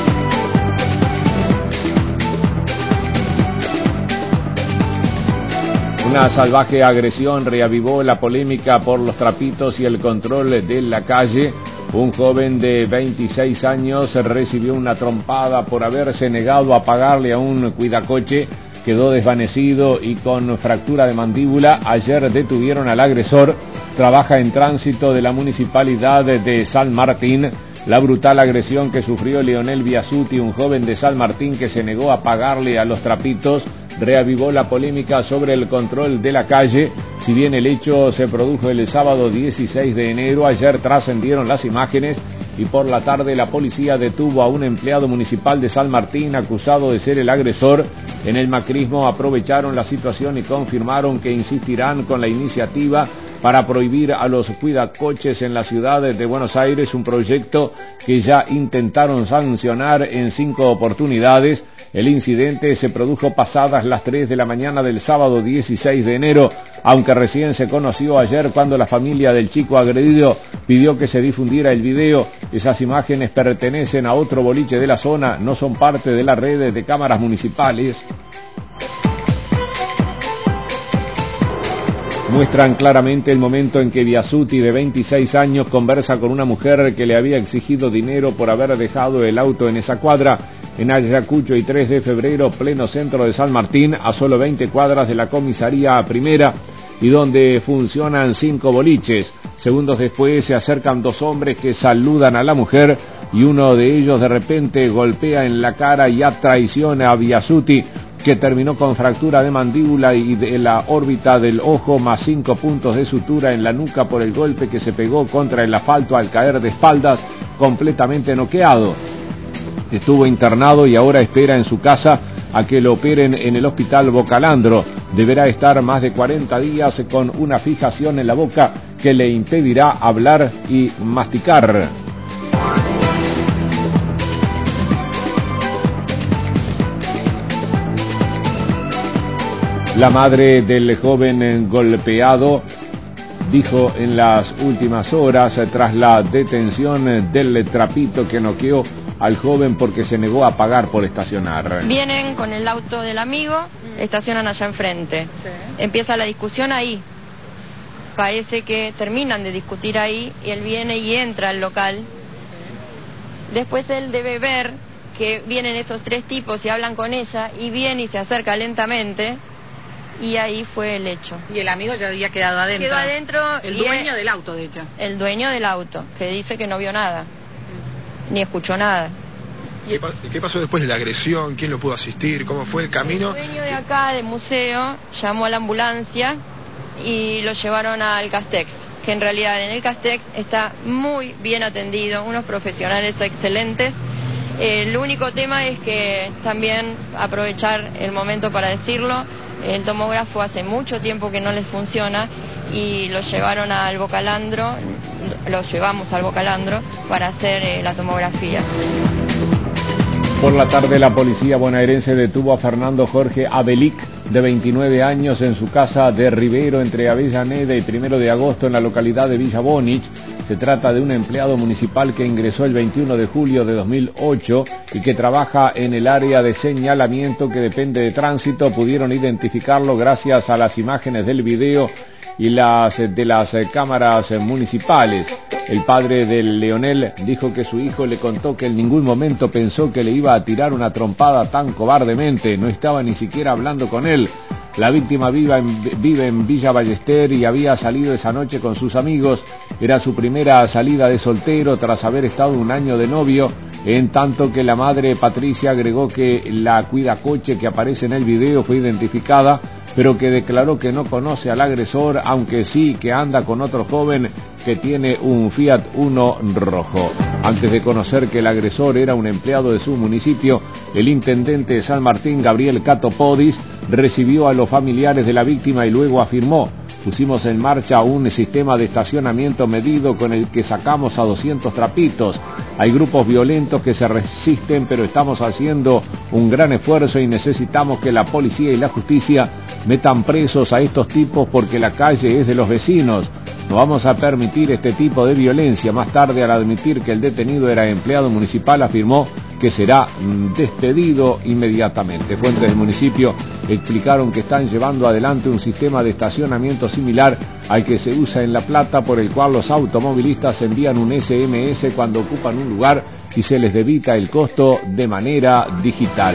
Una salvaje agresión reavivó la polémica por los trapitos y el control de la calle. Un joven de veintiséis años recibió una trompada por haberse negado a pagarle a un cuidacoche. Quedó desvanecido y con fractura de mandíbula. Ayer detuvieron al agresor. Trabaja en tránsito de la municipalidad de San Martín. La brutal agresión que sufrió Leonel Biasuti, un joven de San Martín que se negó a pagarle a los trapitos, reavivó la polémica sobre el control de la calle. Si bien el hecho se produjo el sábado dieciséis de enero, ayer trascendieron las imágenes y por la tarde la policía detuvo a un empleado municipal de San Martín acusado de ser el agresor. En el macrismo aprovecharon la situación y confirmaron que insistirán con la iniciativa para prohibir a los cuidacoches en la ciudad de Buenos Aires, un proyecto que ya intentaron sancionar en cinco oportunidades. El incidente se produjo pasadas las tres de la mañana del sábado dieciséis de enero, aunque recién se conoció ayer cuando la familia del chico agredido pidió que se difundiera el video. Esas imágenes pertenecen a otro boliche de la zona, no son parte de la red de cámaras municipales. Muestran claramente el momento en que Biasuti, de veintiséis años, conversa con una mujer que le había exigido dinero por haber dejado el auto en esa cuadra. En Ayacucho y tres de febrero, pleno centro de San Martín, a solo veinte cuadras de la comisaría primera, y donde funcionan cinco boliches. Segundos después se acercan dos hombres que saludan a la mujer, y uno de ellos de repente golpea en la cara y a traiciona a Biasuti, que terminó con fractura de mandíbula y de la órbita del ojo, más cinco puntos de sutura en la nuca por el golpe que se pegó contra el asfalto al caer de espaldas, completamente noqueado. Estuvo internado y ahora espera en su casa a que lo operen en el hospital Bocalandro. Deberá estar más de cuarenta días con una fijación en la boca que le impedirá hablar y masticar. La madre del joven golpeado dijo en las últimas horas tras la detención del trapito que noqueó al joven porque se negó a pagar por estacionar. Vienen con el auto del amigo, estacionan allá enfrente. Sí. Empieza la discusión ahí. Parece que terminan de discutir ahí y él viene y entra al local. Después él debe ver que vienen esos tres tipos y hablan con ella y viene y se acerca lentamente y ahí fue el hecho. Y el amigo ya había quedado adentro. Quedó adentro. El dueño del auto, de hecho. El dueño del auto, que dice que no vio nada, mm. ni escuchó nada. ¿Qué, ¿Qué pasó después de la agresión? ¿Quién lo pudo asistir? ¿Cómo fue el camino? El dueño de acá, del museo, llamó a la ambulancia y lo llevaron al Castex, que en realidad en el Castex está muy bien atendido, unos profesionales excelentes. El único tema es que también aprovechar el momento para decirlo, el tomógrafo hace mucho tiempo que no les funciona y lo llevaron al Bocalandro, lo llevamos al Bocalandro para hacer eh, la tomografía. Por la tarde la policía bonaerense detuvo a Fernando Jorge Abelic, de veintinueve años, en su casa de Rivero entre Avellaneda y Primero de Agosto en la localidad de Villa Bonich. Se trata de un empleado municipal que ingresó el veintiuno de julio de dos mil ocho y que trabaja en el área de señalamiento que depende de tránsito. Pudieron identificarlo gracias a las imágenes del video y las de las cámaras municipales. El padre del Leonel dijo que su hijo le contó que en ningún momento pensó que le iba a tirar una trompada tan cobardemente, no estaba ni siquiera hablando con él. La víctima vive en, vive en Villa Ballester y había salido esa noche con sus amigos. Era su primera salida de soltero tras haber estado un año de novio, en tanto que la madre Patricia agregó que la cuidacoche que aparece en el video fue identificada, pero que declaró que no conoce al agresor, aunque sí que anda con otro joven que tiene un Fiat Uno rojo. Antes de conocer que el agresor era un empleado de su municipio, el intendente de San Martín, Gabriel Cato Podis, recibió a los familiares de la víctima y luego afirmó: pusimos en marcha un sistema de estacionamiento medido con el que sacamos a doscientos trapitos. Hay grupos violentos que se resisten, pero estamos haciendo un gran esfuerzo y necesitamos que la policía y la justicia metan presos a estos tipos porque la calle es de los vecinos. No vamos a permitir este tipo de violencia. Más tarde, al admitir que el detenido era empleado municipal, afirmó que será despedido inmediatamente. Fuentes del municipio explicaron que están llevando adelante un sistema de estacionamiento similar al que se usa en La Plata, por el cual los automovilistas envían un ese eme ese cuando ocupan un lugar y se les debita el costo de manera digital.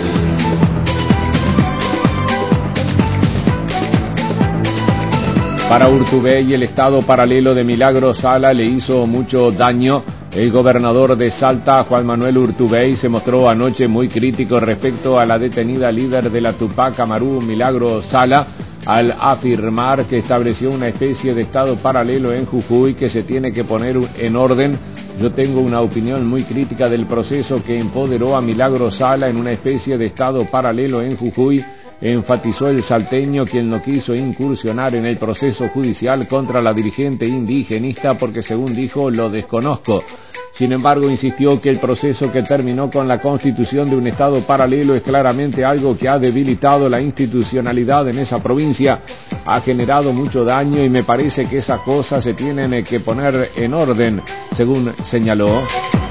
Para Urtubey, el estado paralelo de Milagro Sala le hizo mucho daño. El gobernador de Salta, Juan Manuel Urtubey, se mostró anoche muy crítico respecto a la detenida líder de la Tupac Amaru, Milagro Sala, al afirmar que estableció una especie de estado paralelo en Jujuy que se tiene que poner en orden. Yo tengo una opinión muy crítica del proceso que empoderó a Milagro Sala en una especie de estado paralelo en Jujuy, enfatizó el salteño, quien no quiso incursionar en el proceso judicial contra la dirigente indigenista porque, según dijo, lo desconozco. Sin embargo, insistió que el proceso que terminó con la constitución de un estado paralelo es claramente algo que ha debilitado la institucionalidad en esa provincia, ha generado mucho daño y me parece que esas cosas se tienen que poner en orden, según señaló.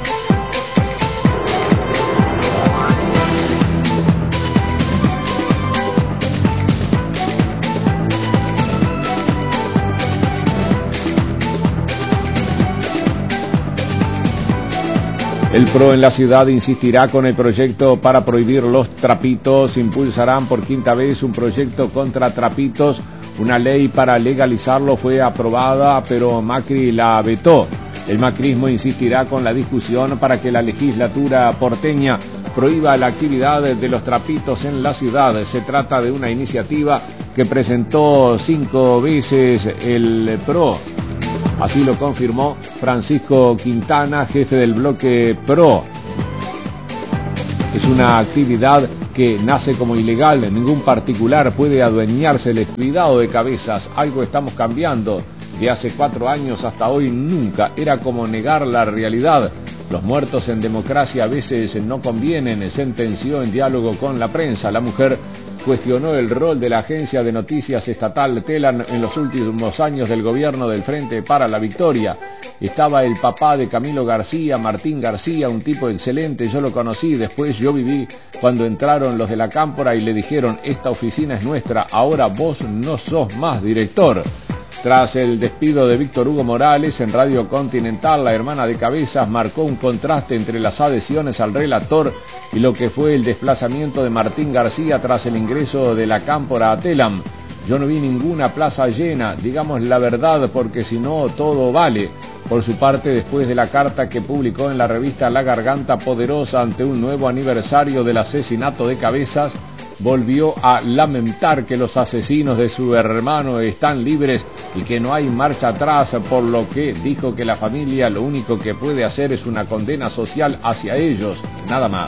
El P R O en la ciudad insistirá con el proyecto para prohibir los trapitos. Impulsarán por quinta vez un proyecto contra trapitos. Una ley para legalizarlo fue aprobada, pero Macri la vetó. El macrismo insistirá con la discusión para que la legislatura porteña prohíba la actividad de los trapitos en la ciudad. Se trata de una iniciativa que presentó cinco veces el P R O. Así lo confirmó Francisco Quintana, jefe del bloque P R O. Es una actividad que nace como ilegal. Ningún particular puede adueñarse el cuidado de cabezas. Algo estamos cambiando. De hace cuatro años hasta hoy nunca. Era como negar la realidad. Los muertos en democracia a veces no convienen, sentenció en diálogo con la prensa. La mujer cuestionó el rol de la agencia de noticias estatal Telam en los últimos años del gobierno del Frente para la Victoria. Estaba el papá de Camilo García, Martín García, un tipo excelente, yo lo conocí, después yo viví cuando entraron los de la Cámpora y le dijeron, esta oficina es nuestra, ahora vos no sos más director. Tras el despido de Víctor Hugo Morales en Radio Continental, la hermana de Cabezas marcó un contraste entre las adhesiones al relator y lo que fue el desplazamiento de Martín García tras el ingreso de la Cámpora a Telam. Yo no vi ninguna plaza llena, digamos la verdad, porque si no todo vale. Por su parte, después de la carta que publicó en la revista La Garganta Poderosa ante un nuevo aniversario del asesinato de Cabezas, volvió a lamentar que los asesinos de su hermano están libres y que no hay marcha atrás, por lo que dijo que la familia lo único que puede hacer es una condena social hacia ellos, nada más.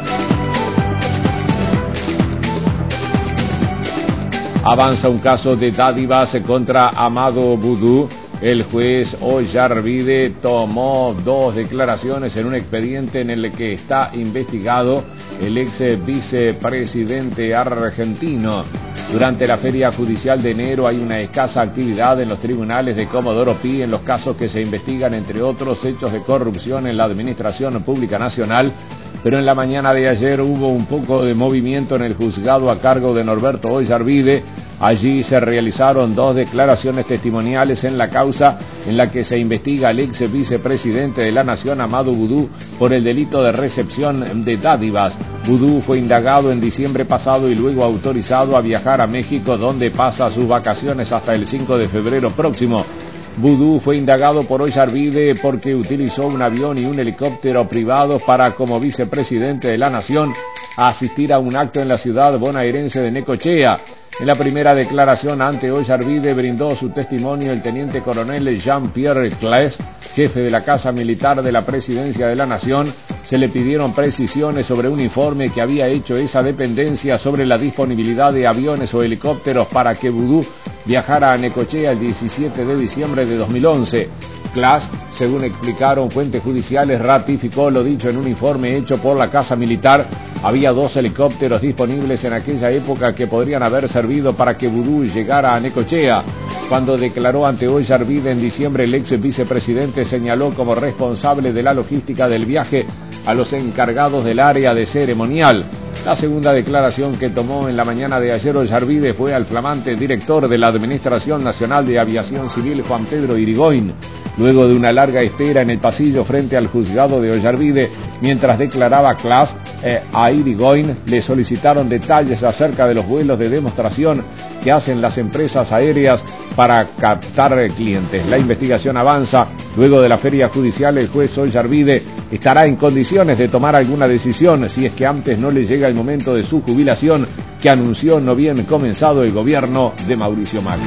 Avanza un caso de dádivas contra Amado Vudú. El juez Ollarvide tomó dos declaraciones en un expediente en el que está investigado el ex vicepresidente argentino. Durante la feria judicial de enero hay una escasa actividad en los tribunales de Comodoro Pi en los casos que se investigan, entre otros, hechos de corrupción en la Administración Pública Nacional, pero en la mañana de ayer hubo un poco de movimiento en el juzgado a cargo de Norberto Ollarvide. Allí se realizaron dos declaraciones testimoniales en la causa en la que se investiga al ex vicepresidente de la Nación, Amado Vudú, por el delito de recepción de dádivas. Vudú fue indagado en diciembre pasado y luego autorizado a viajar a México, donde pasa sus vacaciones hasta el cinco de febrero próximo. Vudú fue indagado por Ollarvide porque utilizó un avión y un helicóptero privado para, como vicepresidente de la Nación, asistir a un acto en la ciudad bonaerense de Necochea. En la primera declaración ante Ollarvide brindó su testimonio el teniente coronel Jean-Pierre Claes, jefe de la Casa Militar de la Presidencia de la Nación. Se le pidieron precisiones sobre un informe que había hecho esa dependencia sobre la disponibilidad de aviones o helicópteros para que Vudú viajara a Necochea el diecisiete de diciembre de dos mil once. Claes, según explicaron fuentes judiciales, ratificó lo dicho en un informe hecho por la Casa Militar. Había dos helicópteros disponibles en aquella época que podrían haber servido para que Vudú llegara a Necochea. Cuando declaró ante Ollarvide en diciembre, el ex vicepresidente señaló como responsable de la logística del viaje a los encargados del área de ceremonial. La segunda declaración que tomó en la mañana de ayer Ollarvide fue al flamante director de la Administración Nacional de Aviación Civil, Juan Pedro Irigoyen. Luego de una larga espera en el pasillo frente al juzgado de Ollarvide, mientras declaraba Claes, eh, a Irigoyen le solicitaron detalles acerca de los vuelos de demostración que hacen las empresas aéreas para captar clientes. La investigación avanza. Luego de la feria judicial, el juez Ollarvide estará en condiciones de tomar alguna decisión si es que antes no le llega el momento de su jubilación, que anunció no bien comenzado el gobierno de Mauricio Macri.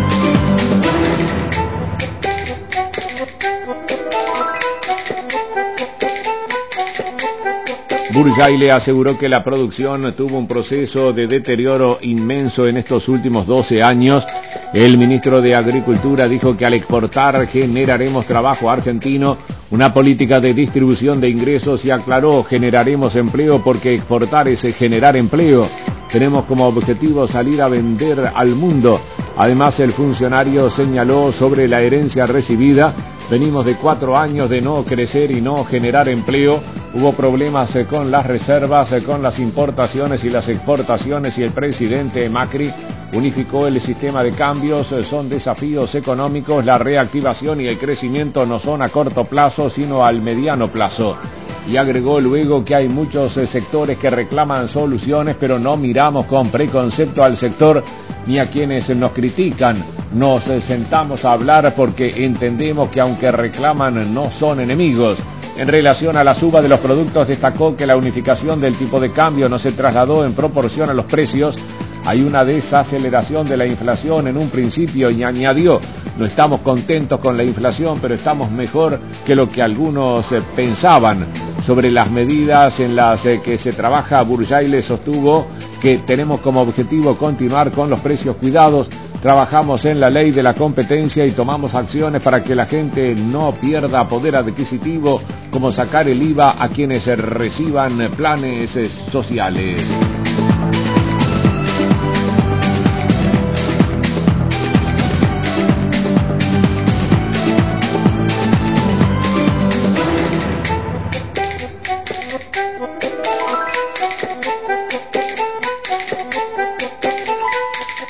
Burjaile aseguró que la producción tuvo un proceso de deterioro inmenso en estos últimos doce años. El ministro de Agricultura dijo que al exportar generaremos trabajo argentino, una política de distribución de ingresos, y aclaró, generaremos empleo porque exportar es generar empleo. Tenemos como objetivo salir a vender al mundo. Además, el funcionario señaló sobre la herencia recibida. Venimos de cuatro años de no crecer y no generar empleo. Hubo problemas eh, con las reservas, eh, con las importaciones y las exportaciones, y el presidente Macri unificó el sistema de cambios. Eh, son desafíos económicos. La reactivación y el crecimiento no son a corto plazo, sino al mediano plazo. Y agregó luego que hay muchos eh, sectores que reclaman soluciones, pero no miramos con preconcepto al sector ni a quienes nos critican. Nos eh, sentamos a hablar porque entendemos que aunque reclaman no son enemigos. En relación a la suba de los productos, destacó que la unificación del tipo de cambio no se trasladó en proporción a los precios. Hay una desaceleración de la inflación en un principio, y añadió, no estamos contentos con la inflación, pero estamos mejor que lo que algunos eh, pensaban. Sobre las medidas en las eh, que se trabaja, Burjaile sostuvo que tenemos como objetivo continuar con los precios cuidados. Trabajamos en la ley de la competencia y tomamos acciones para que la gente no pierda poder adquisitivo, como sacar el I V A a quienes reciban planes sociales.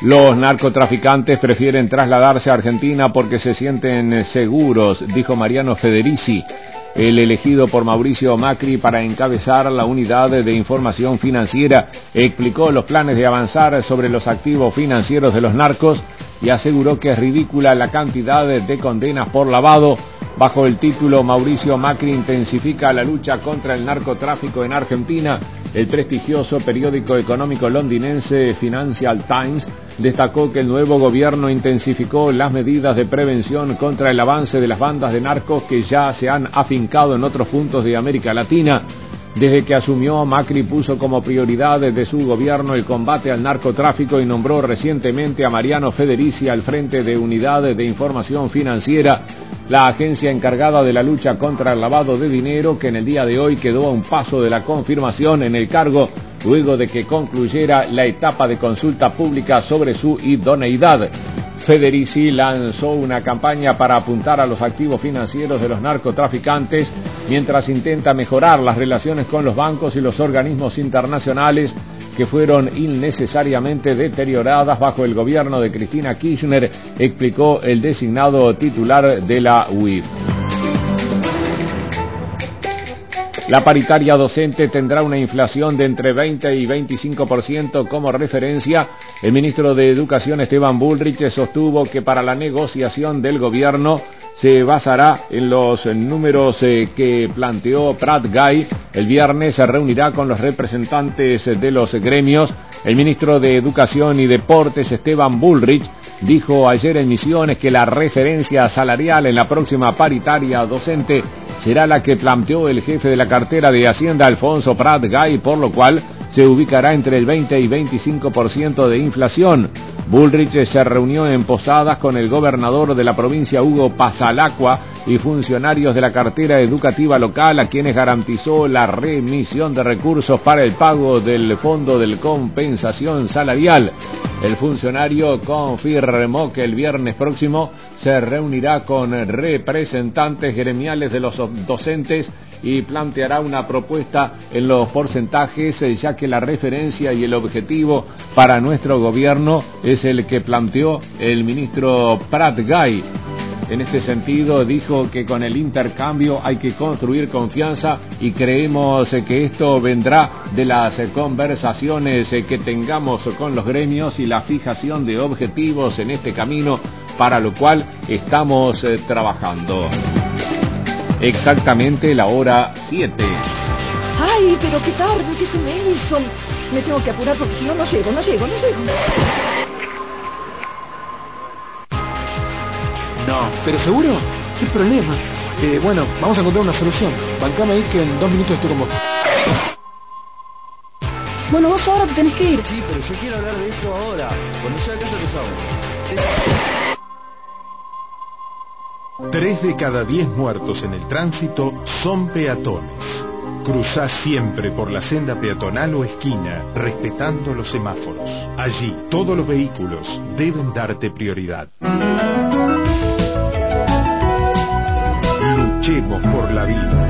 Los narcotraficantes prefieren trasladarse a Argentina porque se sienten seguros, dijo Mariano Federici, el elegido por Mauricio Macri para encabezar la unidad de información financiera. Explicó los planes de avanzar sobre los activos financieros de los narcos y aseguró que es ridícula la cantidad de condenas por lavado. Bajo el título Mauricio Macri intensifica la lucha contra el narcotráfico en Argentina, el prestigioso periódico económico londinense Financial Times destacó que el nuevo gobierno intensificó las medidas de prevención contra el avance de las bandas de narcos que ya se han afincado en otros puntos de América Latina. Desde que asumió, Macri puso como prioridad de su gobierno el combate al narcotráfico y nombró recientemente a Mariano Federici al frente de Unidad de Información Financiera, la agencia encargada de la lucha contra el lavado de dinero, que en el día de hoy quedó a un paso de la confirmación en el cargo, luego de que concluyera la etapa de consulta pública sobre su idoneidad. Federici lanzó una campaña para apuntar a los activos financieros de los narcotraficantes, mientras intenta mejorar las relaciones con los bancos y los organismos internacionales que fueron innecesariamente deterioradas bajo el gobierno de Cristina Kirchner, explicó el designado titular de la U I F. La paritaria docente tendrá una inflación de entre veinte y veinticinco por ciento como referencia. El ministro de Educación, Esteban Bullrich, sostuvo que para la negociación del gobierno se basará en los números eh, que planteó Prat Gay. El viernes se reunirá con los representantes de los gremios. El ministro de Educación y Deportes, Esteban Bullrich, dijo ayer en Misiones que la referencia salarial en la próxima paritaria docente será la que planteó el jefe de la cartera de Hacienda, Alfonso Prat Gay, por lo cual se ubicará entre el veinte y veinticinco por ciento de inflación. Bullrich se reunió en Posadas con el gobernador de la provincia, Hugo Pasalacqua, y funcionarios de la cartera educativa local, a quienes garantizó la remisión de recursos para el pago del Fondo de Compensación Salarial. El funcionario confirmó que el viernes próximo se reunirá con representantes gremiales de los docentes y planteará una propuesta en los porcentajes, ya que la referencia y el objetivo para nuestro gobierno es el que planteó el ministro Prat Gay. En este sentido, dijo que con el intercambio hay que construir confianza y creemos que esto vendrá de las conversaciones que tengamos con los gremios y la fijación de objetivos en este camino, para lo cual estamos trabajando. Exactamente la hora siete. Ay, pero qué tarde, ¿qué se me hizo? Me tengo que apurar porque si no, no llego, no llego, no llego. No, ¿pero seguro? ¿Qué problema? Eh, bueno, vamos a encontrar una solución. Bancame ahí que en dos minutos estoy con vos. Bueno, vos ahora te tenés que ir. Sí, pero yo quiero hablar de esto ahora. Cuando sea casa te sabe. Tres de cada diez muertos en el tránsito son peatones. Cruzá siempre por la senda peatonal o esquina, respetando los semáforos. Allí, todos los vehículos deben darte prioridad. Luchemos por la vida.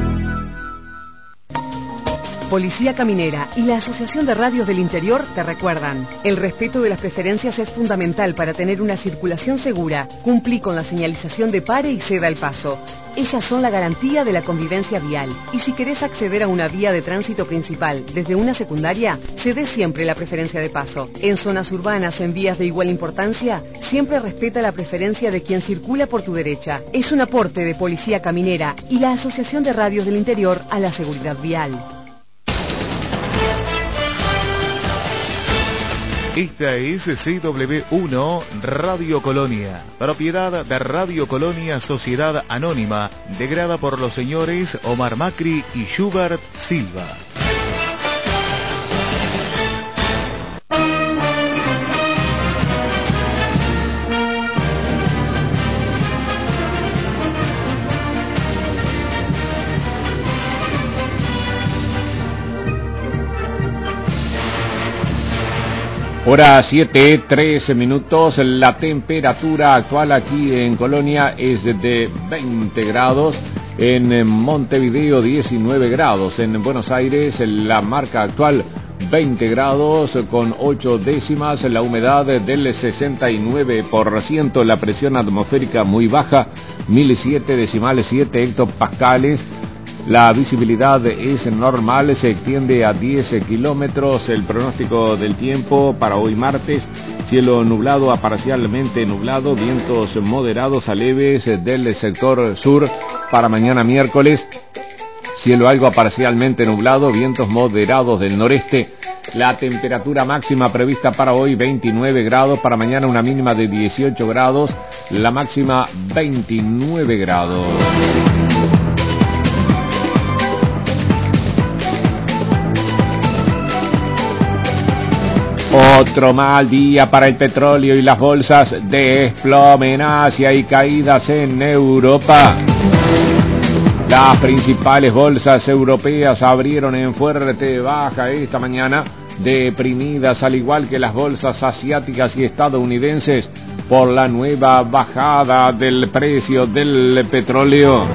Policía Caminera y la Asociación de Radios del Interior te recuerdan: el respeto de las preferencias es fundamental para tener una circulación segura. Cumplí con la señalización de pare y ceda el paso. Ellas son la garantía de la convivencia vial. Y si querés acceder a una vía de tránsito principal desde una secundaria, cede siempre la preferencia de paso. En zonas urbanas, en vías de igual importancia, siempre respeta la preferencia de quien circula por tu derecha. Es un aporte de Policía Caminera y la Asociación de Radios del Interior a la seguridad vial. Esta es C W uno Radio Colonia, propiedad de Radio Colonia Sociedad Anónima, integrada por los señores Omar Macri y Schubert Silva. Hora siete, trece minutos, la temperatura actual aquí en Colonia es de veinte grados, en Montevideo diecinueve grados, en Buenos Aires la marca actual veinte grados con ocho décimas, la humedad del sesenta y nueve por ciento, la presión atmosférica muy baja, mil siete decimales siete hectopascales. La visibilidad es normal, se extiende a diez kilómetros. El pronóstico del tiempo para hoy martes: cielo nublado a parcialmente nublado, vientos moderados a leves del sector sur. Para mañana miércoles, cielo algo a parcialmente nublado, vientos moderados del noreste. La temperatura máxima prevista para hoy veintinueve grados, para mañana una mínima de dieciocho grados, la máxima veintinueve grados. Otro mal día para el petróleo y las bolsas desplomen en Asia y caídas en Europa. Las principales bolsas europeas abrieron en fuerte baja esta mañana, deprimidas al igual que las bolsas asiáticas y estadounidenses por la nueva bajada del precio del petróleo.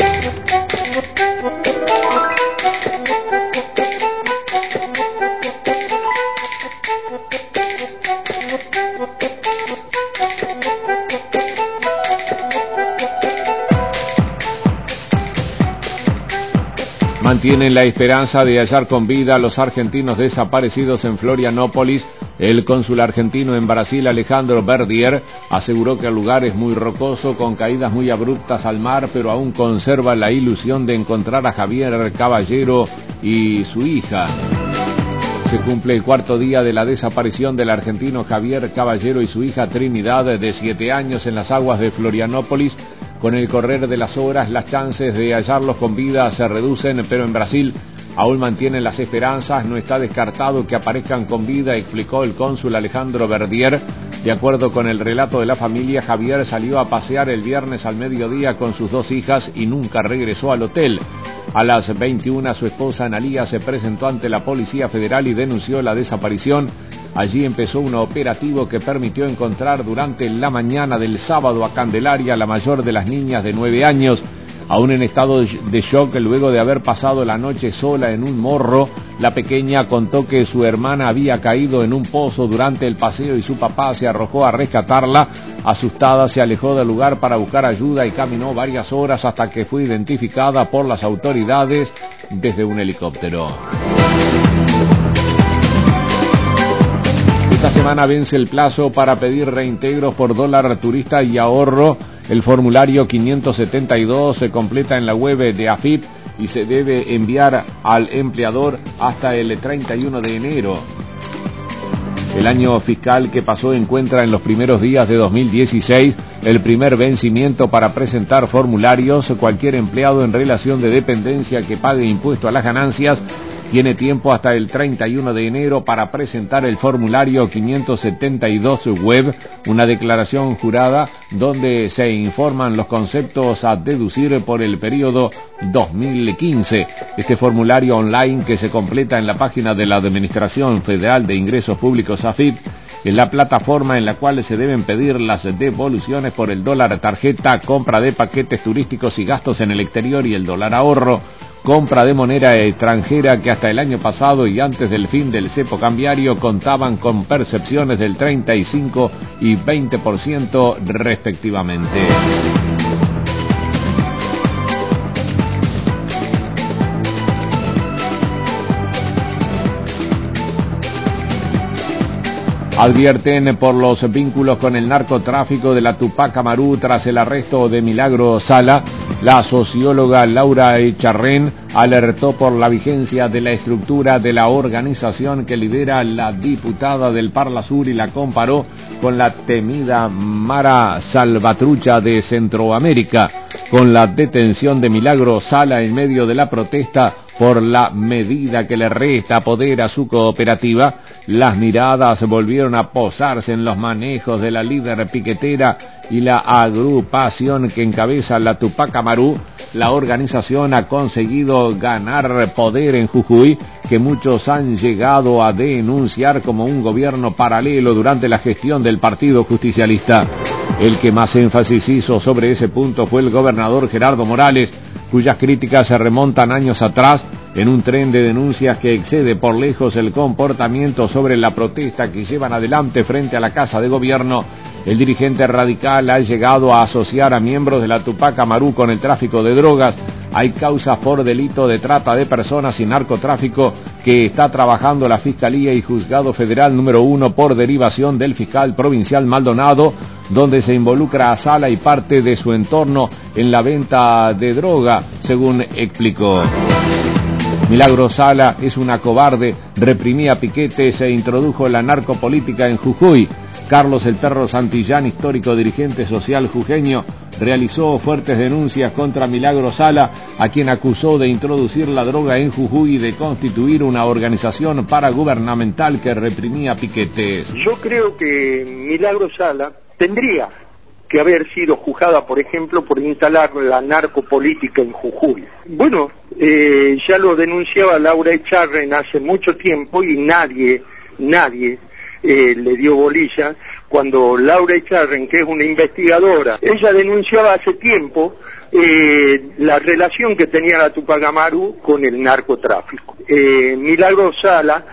Mantienen la esperanza de hallar con vida a los argentinos desaparecidos en Florianópolis. El cónsul argentino en Brasil, Alejandro Verdier, aseguró que el lugar es muy rocoso, con caídas muy abruptas al mar, pero aún conserva la ilusión de encontrar a Javier Caballero y su hija. Se cumple el cuarto día de la desaparición del argentino Javier Caballero y su hija Trinidad, de siete años, en las aguas de Florianópolis. Con el correr de las horas, las chances de hallarlos con vida se reducen, pero en Brasil aún mantienen las esperanzas. No está descartado que aparezcan con vida, explicó el cónsul Alejandro Verdier. De acuerdo con el relato de la familia, Javier salió a pasear el viernes al mediodía con sus dos hijas y nunca regresó al hotel. A las veintiuna, su esposa Analía se presentó ante la Policía Federal y denunció la desaparición. Allí empezó un operativo que permitió encontrar durante la mañana del sábado a Candelaria, la mayor de las niñas de nueve años, aún en estado de shock luego de haber pasado la noche sola en un morro. La pequeña contó que su hermana había caído en un pozo durante el paseo y su papá se arrojó a rescatarla. Asustada, se alejó del lugar para buscar ayuda y caminó varias horas hasta que fue identificada por las autoridades desde un helicóptero. Esta semana vence el plazo para pedir reintegros por dólar turista y ahorro. El formulario quinientos setenta y dos se completa en la web de A F I P y se debe enviar al empleador hasta el treinta y uno de enero. El año fiscal que pasó encuentra en los primeros días de dos mil dieciséis el primer vencimiento para presentar formularios. Cualquier empleado en relación de dependencia que pague impuesto a las ganancias tiene tiempo hasta el treinta y uno de enero para presentar el formulario quinientos setenta y dos web, una declaración jurada donde se informan los conceptos a deducir por el periodo dos mil quince. Este formulario online, que se completa en la página de la Administración Federal de Ingresos Públicos A F I P, es la plataforma en la cual se deben pedir las devoluciones por el dólar tarjeta, compra de paquetes turísticos y gastos en el exterior, y el dólar ahorro, compra de moneda extranjera, que hasta el año pasado y antes del fin del cepo cambiario contaban con percepciones del treinta y cinco y veinte por ciento respectivamente. Advierten por los vínculos con el narcotráfico de la Tupac Amaru tras el arresto de Milagro Sala. La socióloga Laura Echarren alertó por la vigencia de la estructura de la organización que lidera la diputada del Parla Sur y la comparó con la temida Mara Salvatrucha de Centroamérica. Con la detención de Milagro Sala en medio de la protesta por la medida que le resta poder a su cooperativa, las miradas volvieron a posarse en los manejos de la líder piquetera y la agrupación que encabeza la Tupac Amaru. La organización ha conseguido ganar poder en Jujuy, que muchos han llegado a denunciar como un gobierno paralelo durante la gestión del Partido Justicialista. El que más énfasis hizo sobre ese punto fue el gobernador Gerardo Morales, cuyas críticas se remontan años atrás En un tren de denuncias que excede por lejos el comportamiento sobre la protesta que llevan adelante frente a la Casa de Gobierno, el dirigente radical ha llegado a asociar a miembros de la Tupac Amaru con el tráfico de drogas. Hay causas por delito de trata de personas y narcotráfico que está trabajando la Fiscalía y Juzgado Federal número uno por derivación del fiscal provincial Maldonado, donde se involucra a Sala y parte de su entorno en la venta de droga, según explicó. Milagro Sala es una cobarde, reprimía piquetes e introdujo la narcopolítica en Jujuy. Carlos El Perro Santillán, histórico dirigente social jujeño, realizó fuertes denuncias contra Milagro Sala, a quien acusó de introducir la droga en Jujuy y de constituir una organización paragubernamental que reprimía piquetes. Yo creo que Milagro Sala tendría que haber sido juzgada, por ejemplo, por instalar la narcopolítica en Jujuy. Bueno, eh, ya lo denunciaba Laura Echarren hace mucho tiempo y nadie, nadie eh, le dio bolilla cuando Laura Echarren, que es una investigadora, ella denunciaba hace tiempo eh, la relación que tenía la Tupac Amaru con el narcotráfico. Eh, Milagro Sala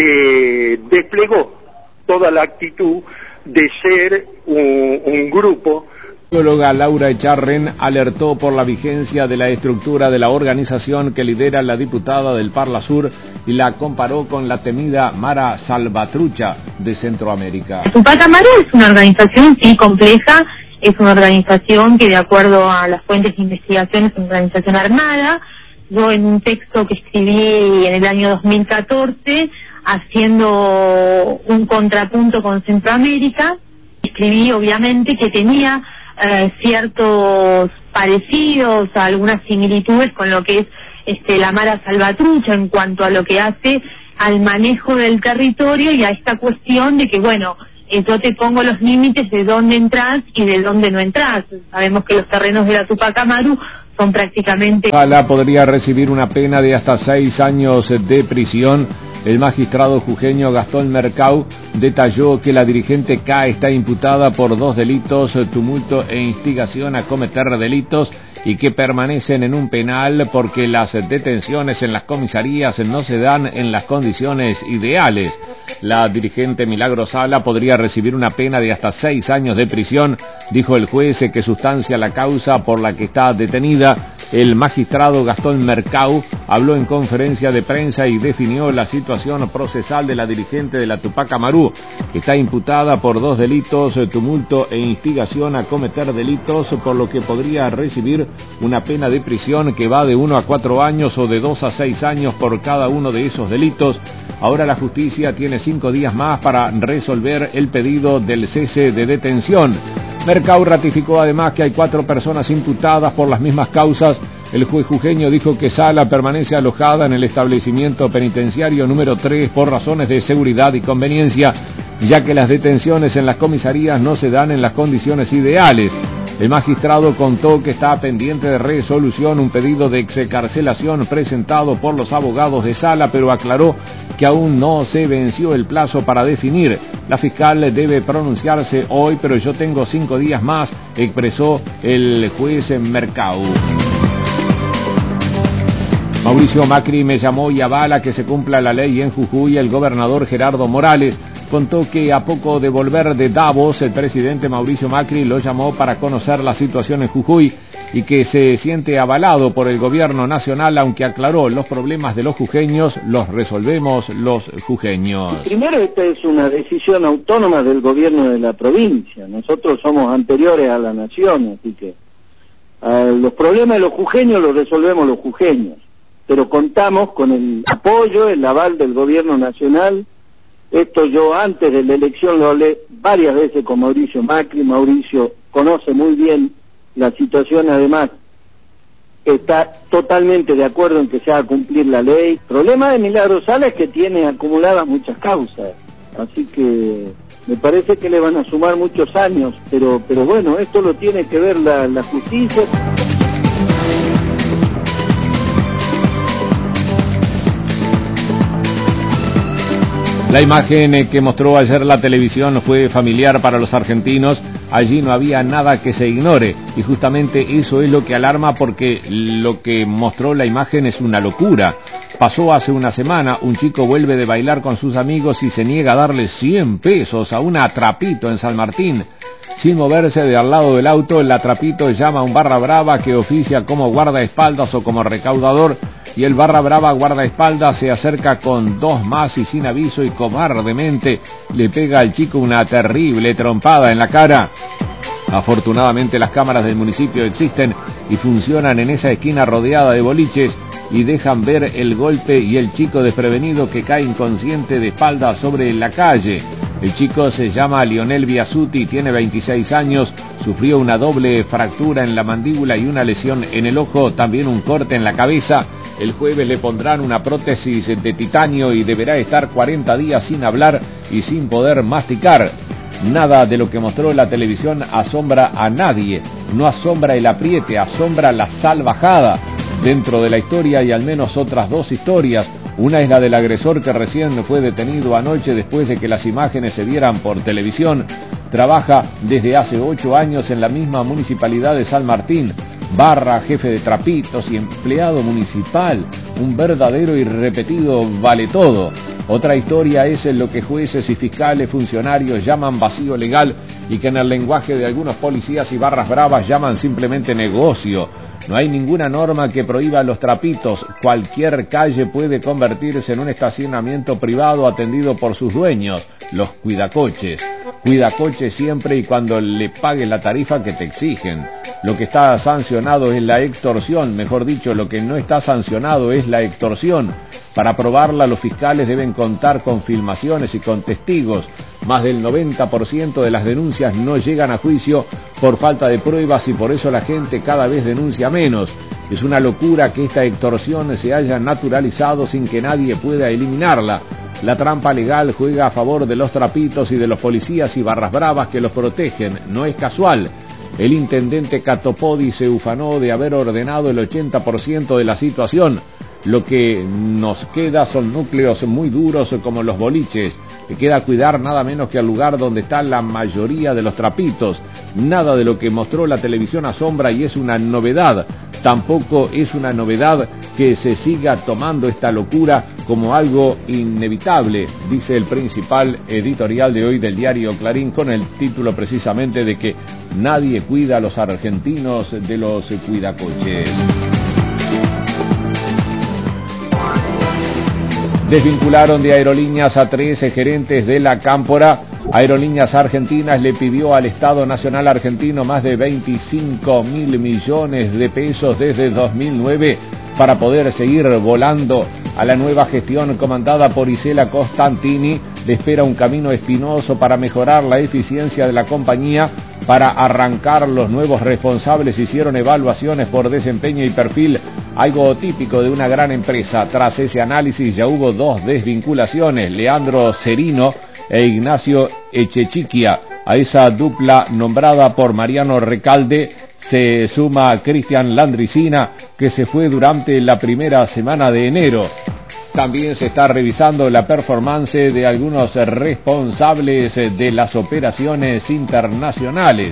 eh, desplegó toda la actitud de ser un, un grupo. La bióloga Laura Echarren alertó por la vigencia de la estructura de la organización que lidera la diputada del Parla Sur y la comparó con la temida Mara Salvatrucha de Centroamérica. Tupac Amaru es una organización, sí, compleja, es una organización que de acuerdo a las fuentes de investigación es una organización armada. Yo en un texto que escribí en el año dos mil catorce, haciendo un contrapunto con Centroamérica, escribí obviamente que tenía eh, ciertos parecidos, algunas similitudes con lo que es este, la Mara Salvatrucha en cuanto a lo que hace al manejo del territorio y a esta cuestión de que, bueno, eh, yo te pongo los límites de dónde entras y de dónde no entras. Sabemos que los terrenos de la Tupac Amaru son prácticamente... Sala podría recibir una pena de hasta seis años de prisión. El magistrado jujeño Gastón Mercau detalló que la dirigente K está imputada por dos delitos, tumulto e instigación a cometer delitos, y que permanecen en un penal porque las detenciones en las comisarías no se dan en las condiciones ideales. La dirigente Milagro Sala podría recibir una pena de hasta seis años de prisión, dijo el juez que sustancia la causa por la que está detenida. El magistrado Gastón Mercau habló en conferencia de prensa y definió la situación procesal de la dirigente de la Tupac Amaru, que está imputada por dos delitos, tumulto e instigación a cometer delitos, por lo que podría recibir una pena de prisión que va de uno a cuatro años o de dos a seis años por cada uno de esos delitos. Ahora la justicia tiene cinco días más para resolver el pedido del cese de detención. Mercau ratificó además que hay cuatro personas imputadas por las mismas causas. El juez jujeño dijo que Sala permanece alojada en el establecimiento penitenciario número tres por razones de seguridad y conveniencia, ya que las detenciones en las comisarías no se dan en las condiciones ideales. El magistrado contó que está pendiente de resolución un pedido de excarcelación presentado por los abogados de Sala, pero aclaró que aún no se venció el plazo para definir. La fiscal debe pronunciarse hoy, pero yo tengo cinco días más, expresó el juez Mercau. Mauricio Macri me llamó y avala que se cumpla la ley en Jujuy. El gobernador Gerardo Morales contó que a poco de volver de Davos, el presidente Mauricio Macri lo llamó para conocer la situación en Jujuy y que se siente avalado por el gobierno nacional, aunque aclaró los problemas de los jujeños los resolvemos los jujeños. Primero, esta es una decisión autónoma del gobierno de la provincia. Nosotros somos anteriores a la nación, así que uh, los problemas de los jujeños los resolvemos los jujeños. Pero contamos con el apoyo, el aval del gobierno nacional. Esto yo antes de la elección lo hablé varias veces con Mauricio Macri. Mauricio conoce muy bien la situación, además está totalmente de acuerdo en que se haga cumplir la ley. El problema de Milagro Sala es que tiene acumuladas muchas causas, así que me parece que le van a sumar muchos años, pero pero bueno, esto lo tiene que ver la, la justicia. La imagen que mostró ayer la televisión fue familiar para los argentinos. Allí no había nada que se ignore y justamente eso es lo que alarma, porque lo que mostró la imagen es una locura. Pasó hace una semana, un chico vuelve de bailar con sus amigos y se niega a darle cien pesos a un atrapito en San Martín. Sin moverse de al lado del auto, el atrapito llama a un barra brava que oficia como guardaespaldas o como recaudador, y el barra brava guardaespaldas se acerca con dos más y sin aviso y cobardemente le pega al chico una terrible trompada en la cara. Afortunadamente las cámaras del municipio existen y funcionan en esa esquina rodeada de boliches y dejan ver el golpe y el chico desprevenido que cae inconsciente de espalda sobre la calle. El chico se llama Lionel Biasuti, tiene veintiséis años, sufrió una doble fractura en la mandíbula y una lesión en el ojo, también un corte en la cabeza. El jueves le pondrán una prótesis de titanio y deberá estar cuarenta días sin hablar y sin poder masticar. Nada de lo que mostró la televisión asombra a nadie. No asombra el apriete, asombra la salvajada. Dentro de la historia hay al menos otras dos historias. Una es la del agresor que recién fue detenido anoche después de que las imágenes se vieran por televisión. Trabaja desde hace ocho años en la misma municipalidad de San Martín. Barra, jefe de trapitos y empleado municipal. Un verdadero y repetido vale todo. Otra historia es en lo que jueces y fiscales funcionarios llaman vacío legal y que en el lenguaje de algunos policías y barras bravas llaman simplemente negocio. No hay ninguna norma que prohíba los trapitos. Cualquier calle puede convertirse en un estacionamiento privado atendido por sus dueños, los cuidacoches. Cuidacoches siempre y cuando le pagues la tarifa que te exigen. Lo que está sancionado es la extorsión, mejor dicho, lo que no está sancionado es la extorsión. Para probarla, los fiscales deben contar con filmaciones y con testigos. Más del noventa por ciento de las denuncias no llegan a juicio por falta de pruebas y por eso la gente cada vez denuncia menos. Es una locura que esta extorsión se haya naturalizado sin que nadie pueda eliminarla. La trampa legal juega a favor de los trapitos y de los policías y barras bravas que los protegen. No es casual. El intendente Catopodi se ufanó de haber ordenado el ochenta por ciento de la situación. Lo que nos queda son núcleos muy duros como los boliches. Que queda cuidar nada menos que al lugar donde está la mayoría de los trapitos. Nada de lo que mostró la televisión asombra y es una novedad. Tampoco es una novedad que se siga tomando esta locura como algo inevitable, dice el principal editorial de hoy del diario Clarín, con el título precisamente de que nadie cuida a los argentinos de los cuidacoches. Desvincularon de Aerolíneas a trece gerentes de la Cámpora. Aerolíneas Argentinas le pidió al Estado Nacional Argentino más de veinticinco mil millones de pesos desde dos mil nueve para poder seguir volando. A la nueva gestión comandada por Isela Costantini le espera un camino espinoso para mejorar la eficiencia de la compañía. Para arrancar, los nuevos responsables hicieron evaluaciones por desempeño y perfil, algo típico de una gran empresa. Tras ese análisis ya hubo dos desvinculaciones, Leandro Cerino e Ignacio Echechiquia. A esa dupla nombrada por Mariano Recalde se suma Cristian Landricina, que se fue durante la primera semana de enero. También se está revisando la performance de algunos responsables de las operaciones internacionales.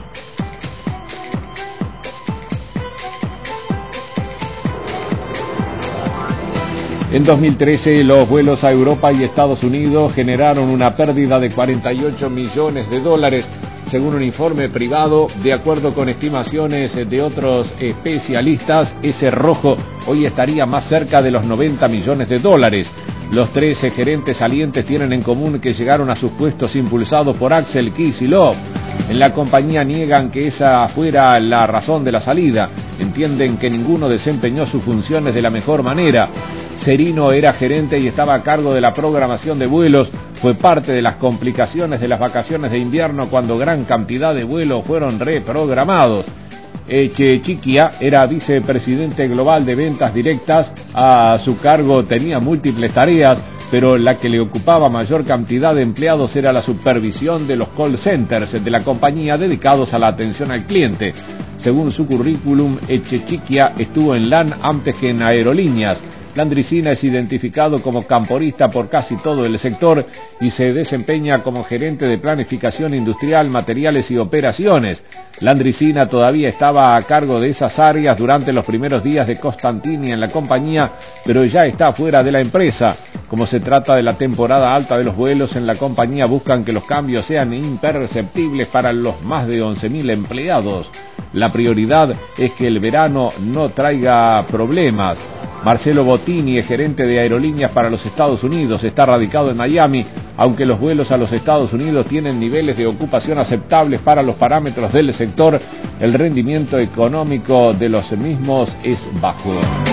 En dos mil trece, los vuelos a Europa y Estados Unidos generaron una pérdida de cuarenta y ocho millones de dólares, según un informe privado. De acuerdo con estimaciones de otros especialistas, ese rojo hoy estaría más cerca de los noventa millones de dólares. Los trece gerentes salientes tienen en común que llegaron a sus puestos impulsados por Axel Kicillof. En la compañía niegan que esa fuera la razón de la salida. Entienden que ninguno desempeñó sus funciones de la mejor manera. Cerino era gerente y estaba a cargo de la programación de vuelos. Fue parte de las complicaciones de las vacaciones de invierno cuando gran cantidad de vuelos fueron reprogramados. Echechiquia era vicepresidente global de ventas directas. A su cargo tenía múltiples tareas, pero la que le ocupaba mayor cantidad de empleados era la supervisión de los call centers de la compañía dedicados a la atención al cliente. Según su currículum, Echechiquia estuvo en LAN antes que en Aerolíneas. Landricina es identificado como camporista por casi todo el sector y se desempeña como gerente de planificación industrial, materiales y operaciones. Landricina todavía estaba a cargo de esas áreas durante los primeros días de Costantini en la compañía, pero ya está fuera de la empresa. Como se trata de la temporada alta de los vuelos, en la compañía buscan que los cambios sean imperceptibles para los más de once mil empleados. La prioridad es que el verano no traiga problemas. Marcelo Bottini es gerente de aerolíneas para los Estados Unidos, está radicado en Miami, aunque los vuelos a los Estados Unidos tienen niveles de ocupación aceptables para los parámetros del sector, el rendimiento económico de los mismos es bajo.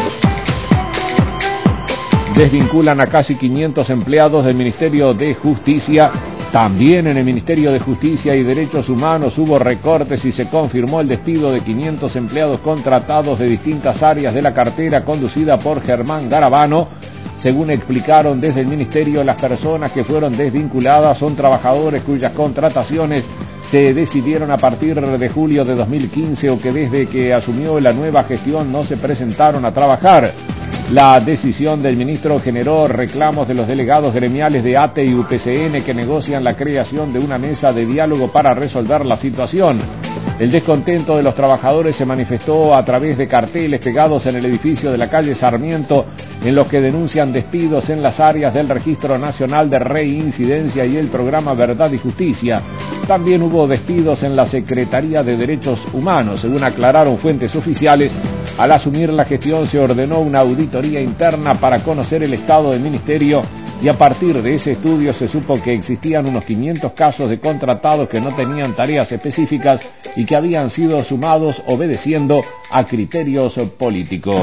Desvinculan a casi quinientos empleados del Ministerio de Justicia. También en el Ministerio de Justicia y Derechos Humanos hubo recortes y se confirmó el despido de quinientos empleados contratados de distintas áreas de la cartera conducida por Germán Garabano. Según explicaron desde el Ministerio, las personas que fueron desvinculadas son trabajadores cuyas contrataciones se decidieron a partir de julio de dos mil quince o que desde que asumió la nueva gestión no se presentaron a trabajar. La decisión del ministro generó reclamos de los delegados gremiales de A T E y U P C N que negocian la creación de una mesa de diálogo para resolver la situación. El descontento de los trabajadores se manifestó a través de carteles pegados en el edificio de la calle Sarmiento, en los que denuncian despidos en las áreas del Registro Nacional de Reincidencia y el programa Verdad y Justicia. También hubo despidos en la Secretaría de Derechos Humanos. Según aclararon fuentes oficiales, al asumir la gestión se ordenó una auditoría interna para conocer el estado del ministerio y a partir de ese estudio se supo que existían unos quinientos casos de contratados que no tenían tareas específicas y que habían sido sumados obedeciendo a criterios políticos.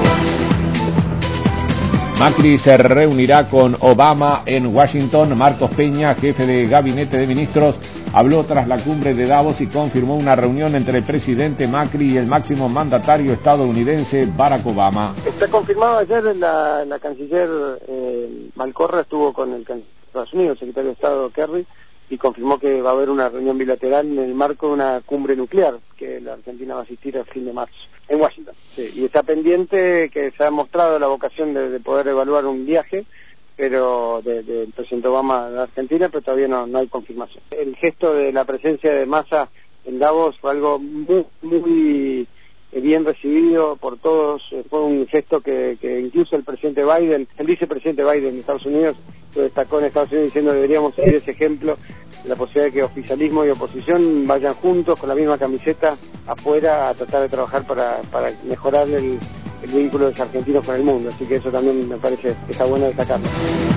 Macri se reunirá con Obama en Washington. Marcos Peña, jefe de gabinete de ministros, habló tras la cumbre de Davos y confirmó una reunión entre el presidente Macri y el máximo mandatario estadounidense Barack Obama. Está confirmado. Ayer la, la canciller eh, Malcorra estuvo con el canciller de Estados Unidos, el secretario de Estado Kerry, y confirmó que va a haber una reunión bilateral en el marco de una cumbre nuclear que la Argentina va a asistir a fin de marzo en Washington. Sí, y está pendiente, que se ha mostrado la vocación de, de poder evaluar un viaje pero del de, de presidente Obama de Argentina, pero todavía no, no hay confirmación. El gesto de la presencia de Massa en Davos fue algo muy, muy bien recibido por todos. Fue un gesto que, que incluso el presidente Biden, el vicepresidente Biden de Estados Unidos, lo destacó en Estados Unidos diciendo que deberíamos seguir ese ejemplo, la posibilidad de que oficialismo y oposición vayan juntos con la misma camiseta afuera a tratar de trabajar para, para mejorar el, el vínculo de los argentinos con el mundo. Así que eso también me parece que está bueno destacarlo.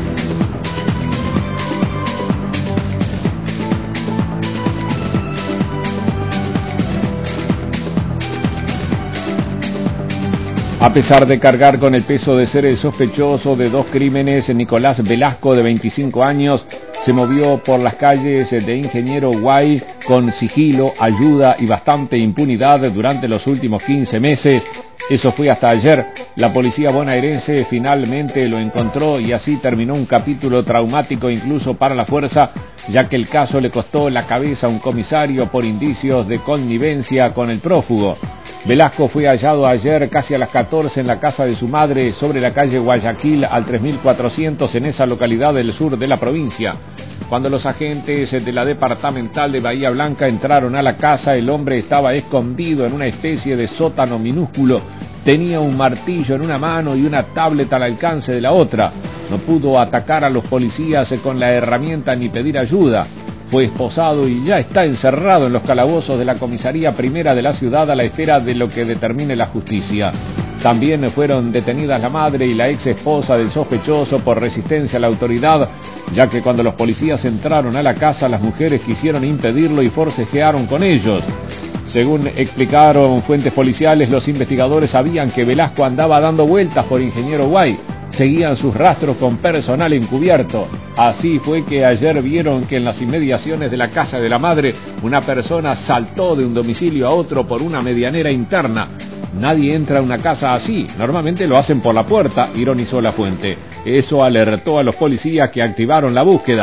A pesar de cargar con el peso de ser el sospechoso de dos crímenes, Nicolás Velasco, de veinticinco años, se movió por las calles de Ingeniero Guay con sigilo, ayuda y bastante impunidad durante los últimos quince meses. Eso fue hasta ayer. La policía bonaerense finalmente lo encontró y así terminó un capítulo traumático incluso para la fuerza, ya que el caso le costó la cabeza a un comisario por indicios de connivencia con el prófugo. Velasco fue hallado ayer casi a las catorce en la casa de su madre sobre la calle Guayaquil al tres mil cuatrocientos en esa localidad del sur de la provincia. Cuando los agentes de la departamental de Bahía Blanca entraron a la casa, el hombre estaba escondido en una especie de sótano minúsculo. Tenía un martillo en una mano y una tablet al alcance de la otra. No pudo atacar a los policías con la herramienta ni pedir ayuda. Fue esposado y ya está encerrado en los calabozos de la comisaría primera de la ciudad a la espera de lo que determine la justicia. También fueron detenidas la madre y la ex esposa del sospechoso por resistencia a la autoridad, ya que cuando los policías entraron a la casa, las mujeres quisieron impedirlo y forcejearon con ellos. Según explicaron fuentes policiales, los investigadores sabían que Velasco andaba dando vueltas por Ingeniero Guay. Seguían sus rastros con personal encubierto. Así fue que ayer vieron que en las inmediaciones de la casa de la madre, una persona saltó de un domicilio a otro por una medianera interna. Nadie entra a una casa así, normalmente lo hacen por la puerta, ironizó la fuente. Eso alertó a los policías que activaron la búsqueda.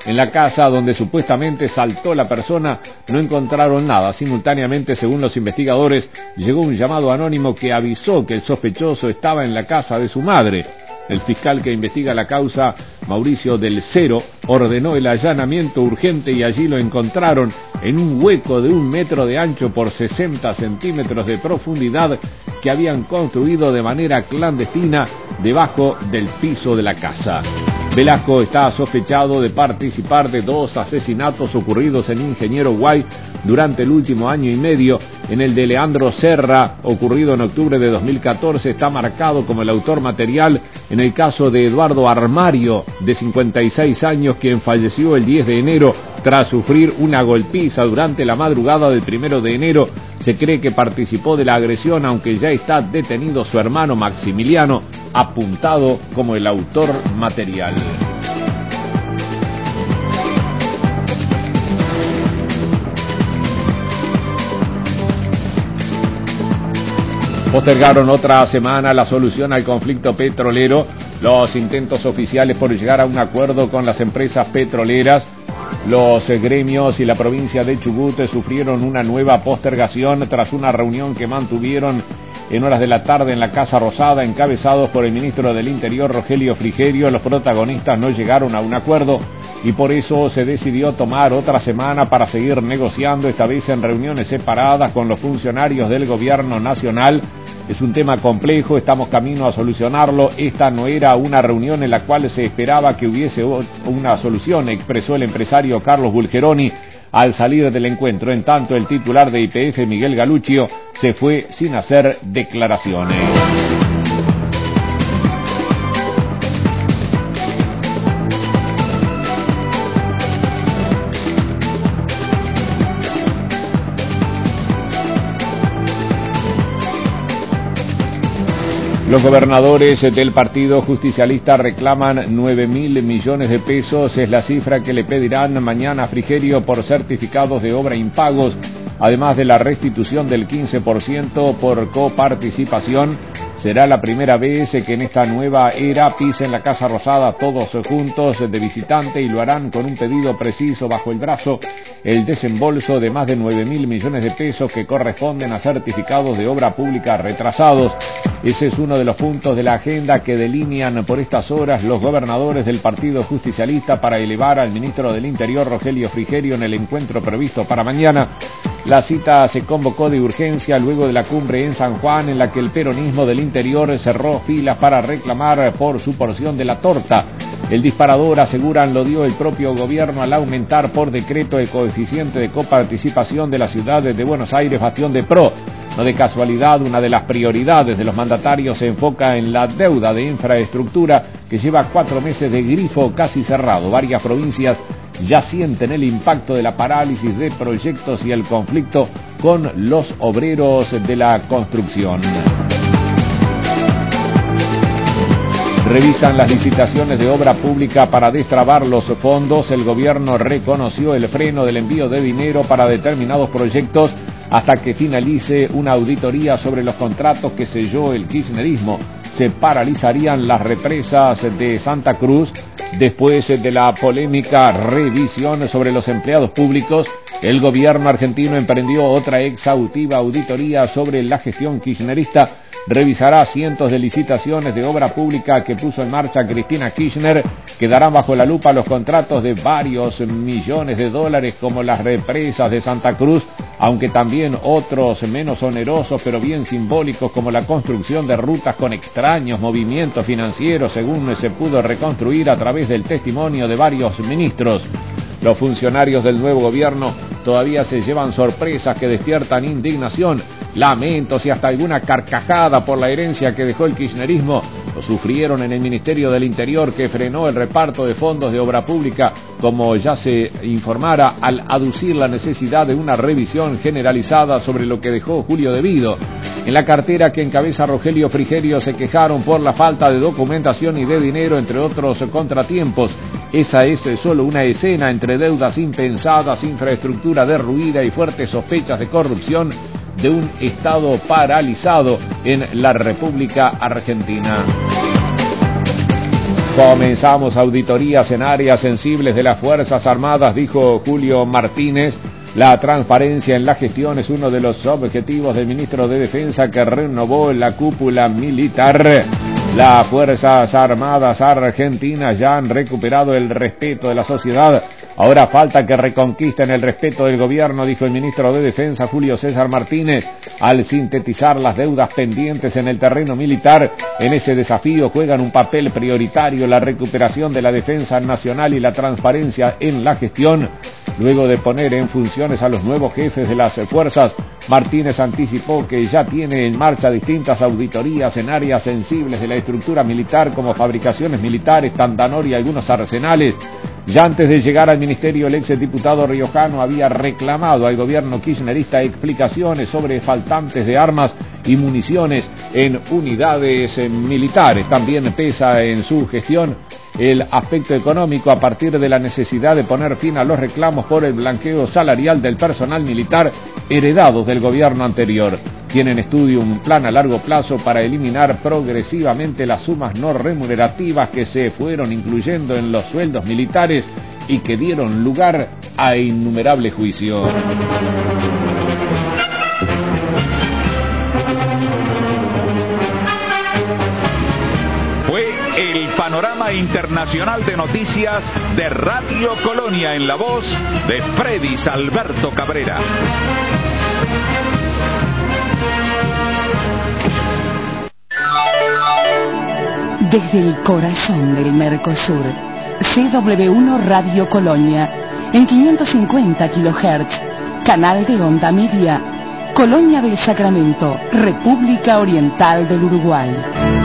En la casa donde supuestamente saltó la persona no encontraron nada. Simultáneamente, según los investigadores, llegó un llamado anónimo que avisó que el sospechoso estaba en la casa de su madre. El fiscal que investiga la causa, Mauricio del Cero, ordenó el allanamiento urgente y allí lo encontraron en un hueco de un metro de ancho por sesenta centímetros de profundidad que habían construido de manera clandestina debajo del piso de la casa. Velasco está sospechado de participar de dos asesinatos ocurridos en Ingeniero Guay durante el último año y medio. En el de Leandro Serra, ocurrido en octubre de dos mil catorce, está marcado como el autor material. En el caso de Eduardo Armario, de cincuenta y seis años, quien falleció el diez de enero tras sufrir una golpiza durante la madrugada del primero de enero, se cree que participó de la agresión, aunque ya está detenido su hermano Maximiliano, apuntado como el autor material. Postergaron otra semana la solución al conflicto petrolero. Los intentos oficiales por llegar a un acuerdo con las empresas petroleras, los gremios y la provincia de Chubut sufrieron una nueva postergación tras una reunión que mantuvieron en horas de la tarde en la Casa Rosada, encabezados por el ministro del Interior, Rogelio Frigerio. Los protagonistas no llegaron a un acuerdo y por eso se decidió tomar otra semana para seguir negociando, esta vez en reuniones separadas con los funcionarios del gobierno nacional. Es un tema complejo, estamos camino a solucionarlo. Esta no era una reunión en la cual se esperaba que hubiese una solución, expresó el empresario Carlos Bulgeroni al salir del encuentro. En tanto, el titular de Y P F, Miguel Galuccio, se fue sin hacer declaraciones. Los gobernadores del Partido Justicialista reclaman nueve mil millones de pesos, es la cifra que le pedirán mañana a Frigerio por certificados de obra impagos, además de la restitución del quince por ciento por coparticipación. Será la primera vez que en esta nueva era pisen la Casa Rosada todos juntos de visitante y lo harán con un pedido preciso bajo el brazo: el desembolso de más de nueve mil millones de pesos que corresponden a certificados de obra pública retrasados. Ese es uno de los puntos de la agenda que delinean por estas horas los gobernadores del Partido Justicialista para elevar al ministro del Interior, Rogelio Frigerio, en el encuentro previsto para mañana. La cita se convocó de urgencia luego de la cumbre en San Juan, en la que el peronismo del Interior cerró filas para reclamar por su porción de la torta. El disparador, aseguran, lo dio el propio gobierno al aumentar por decreto el coeficiente de coparticipación de la ciudad de Buenos Aires, bastión de PRO. No de casualidad, una de las prioridades de los mandatarios se enfoca en la deuda de infraestructura, que lleva cuatro meses de grifo casi cerrado. Varias provincias ya sienten el impacto de la parálisis de proyectos y el conflicto con los obreros de la construcción. Revisan las licitaciones de obra pública para destrabar los fondos. El gobierno reconoció el freno del envío de dinero para determinados proyectos hasta que finalice una auditoría sobre los contratos que selló el kirchnerismo. Se paralizarían las represas de Santa Cruz. Después de la polémica revisión sobre los empleados públicos, el gobierno argentino emprendió otra exhaustiva auditoría sobre la gestión kirchnerista. Revisará cientos de licitaciones de obra pública que puso en marcha Cristina Kirchner. Quedarán bajo la lupa los contratos de varios millones de dólares, como las represas de Santa Cruz, aunque también otros menos onerosos pero bien simbólicos, como la construcción de rutas con extraños movimientos financieros, según se pudo reconstruir a través del testimonio de varios ministros. Los funcionarios del nuevo gobierno todavía se llevan sorpresas que despiertan indignación, lamentos y hasta alguna carcajada por la herencia que dejó el kirchnerismo. Lo sufrieron en el Ministerio del Interior, que frenó el reparto de fondos de obra pública, como ya se informara, al aducir la necesidad de una revisión generalizada sobre lo que dejó Julio De Vido. En la cartera que encabeza Rogelio Frigerio se quejaron por la falta de documentación y de dinero, entre otros contratiempos. Esa es solo una escena entre deudas impensadas, infraestructura derruida y fuertes sospechas de corrupción de un Estado paralizado en la República Argentina. Comenzamos auditorías en áreas sensibles de las Fuerzas Armadas, dijo Julio Martínez. La transparencia en la gestión es uno de los objetivos del ministro de Defensa que renovó la cúpula militar. Las Fuerzas Armadas argentinas ya han recuperado el respeto de la sociedad. Ahora falta que reconquisten el respeto del gobierno, dijo el ministro de Defensa Julio César Martínez, al sintetizar las deudas pendientes en el terreno militar. En ese desafío juegan un papel prioritario la recuperación de la defensa nacional y la transparencia en la gestión. Luego de poner en funciones a los nuevos jefes de las fuerzas, Martínez anticipó que ya tiene en marcha distintas auditorías en áreas sensibles de la estructura militar, como fabricaciones militares, Tandanor y algunos arsenales. Ya antes de llegar al ministerio, el exdiputado riojano había reclamado al gobierno kirchnerista explicaciones sobre faltantes de armas y municiones en unidades militares. También pesa en su gestión el aspecto económico a partir de la necesidad de poner fin a los reclamos por el blanqueo salarial del personal militar heredados del gobierno anterior. Tiene en estudio un plan a largo plazo para eliminar progresivamente las sumas no remunerativas que se fueron incluyendo en los sueldos militares y que dieron lugar a innumerables juicios. Fue el panorama internacional de noticias de Radio Colonia en la voz de Fredis Alberto Cabrera. Desde el corazón del Mercosur, C W uno Radio Colonia, en quinientos cincuenta kilohertz, canal de onda media, Colonia del Sacramento, República Oriental del Uruguay.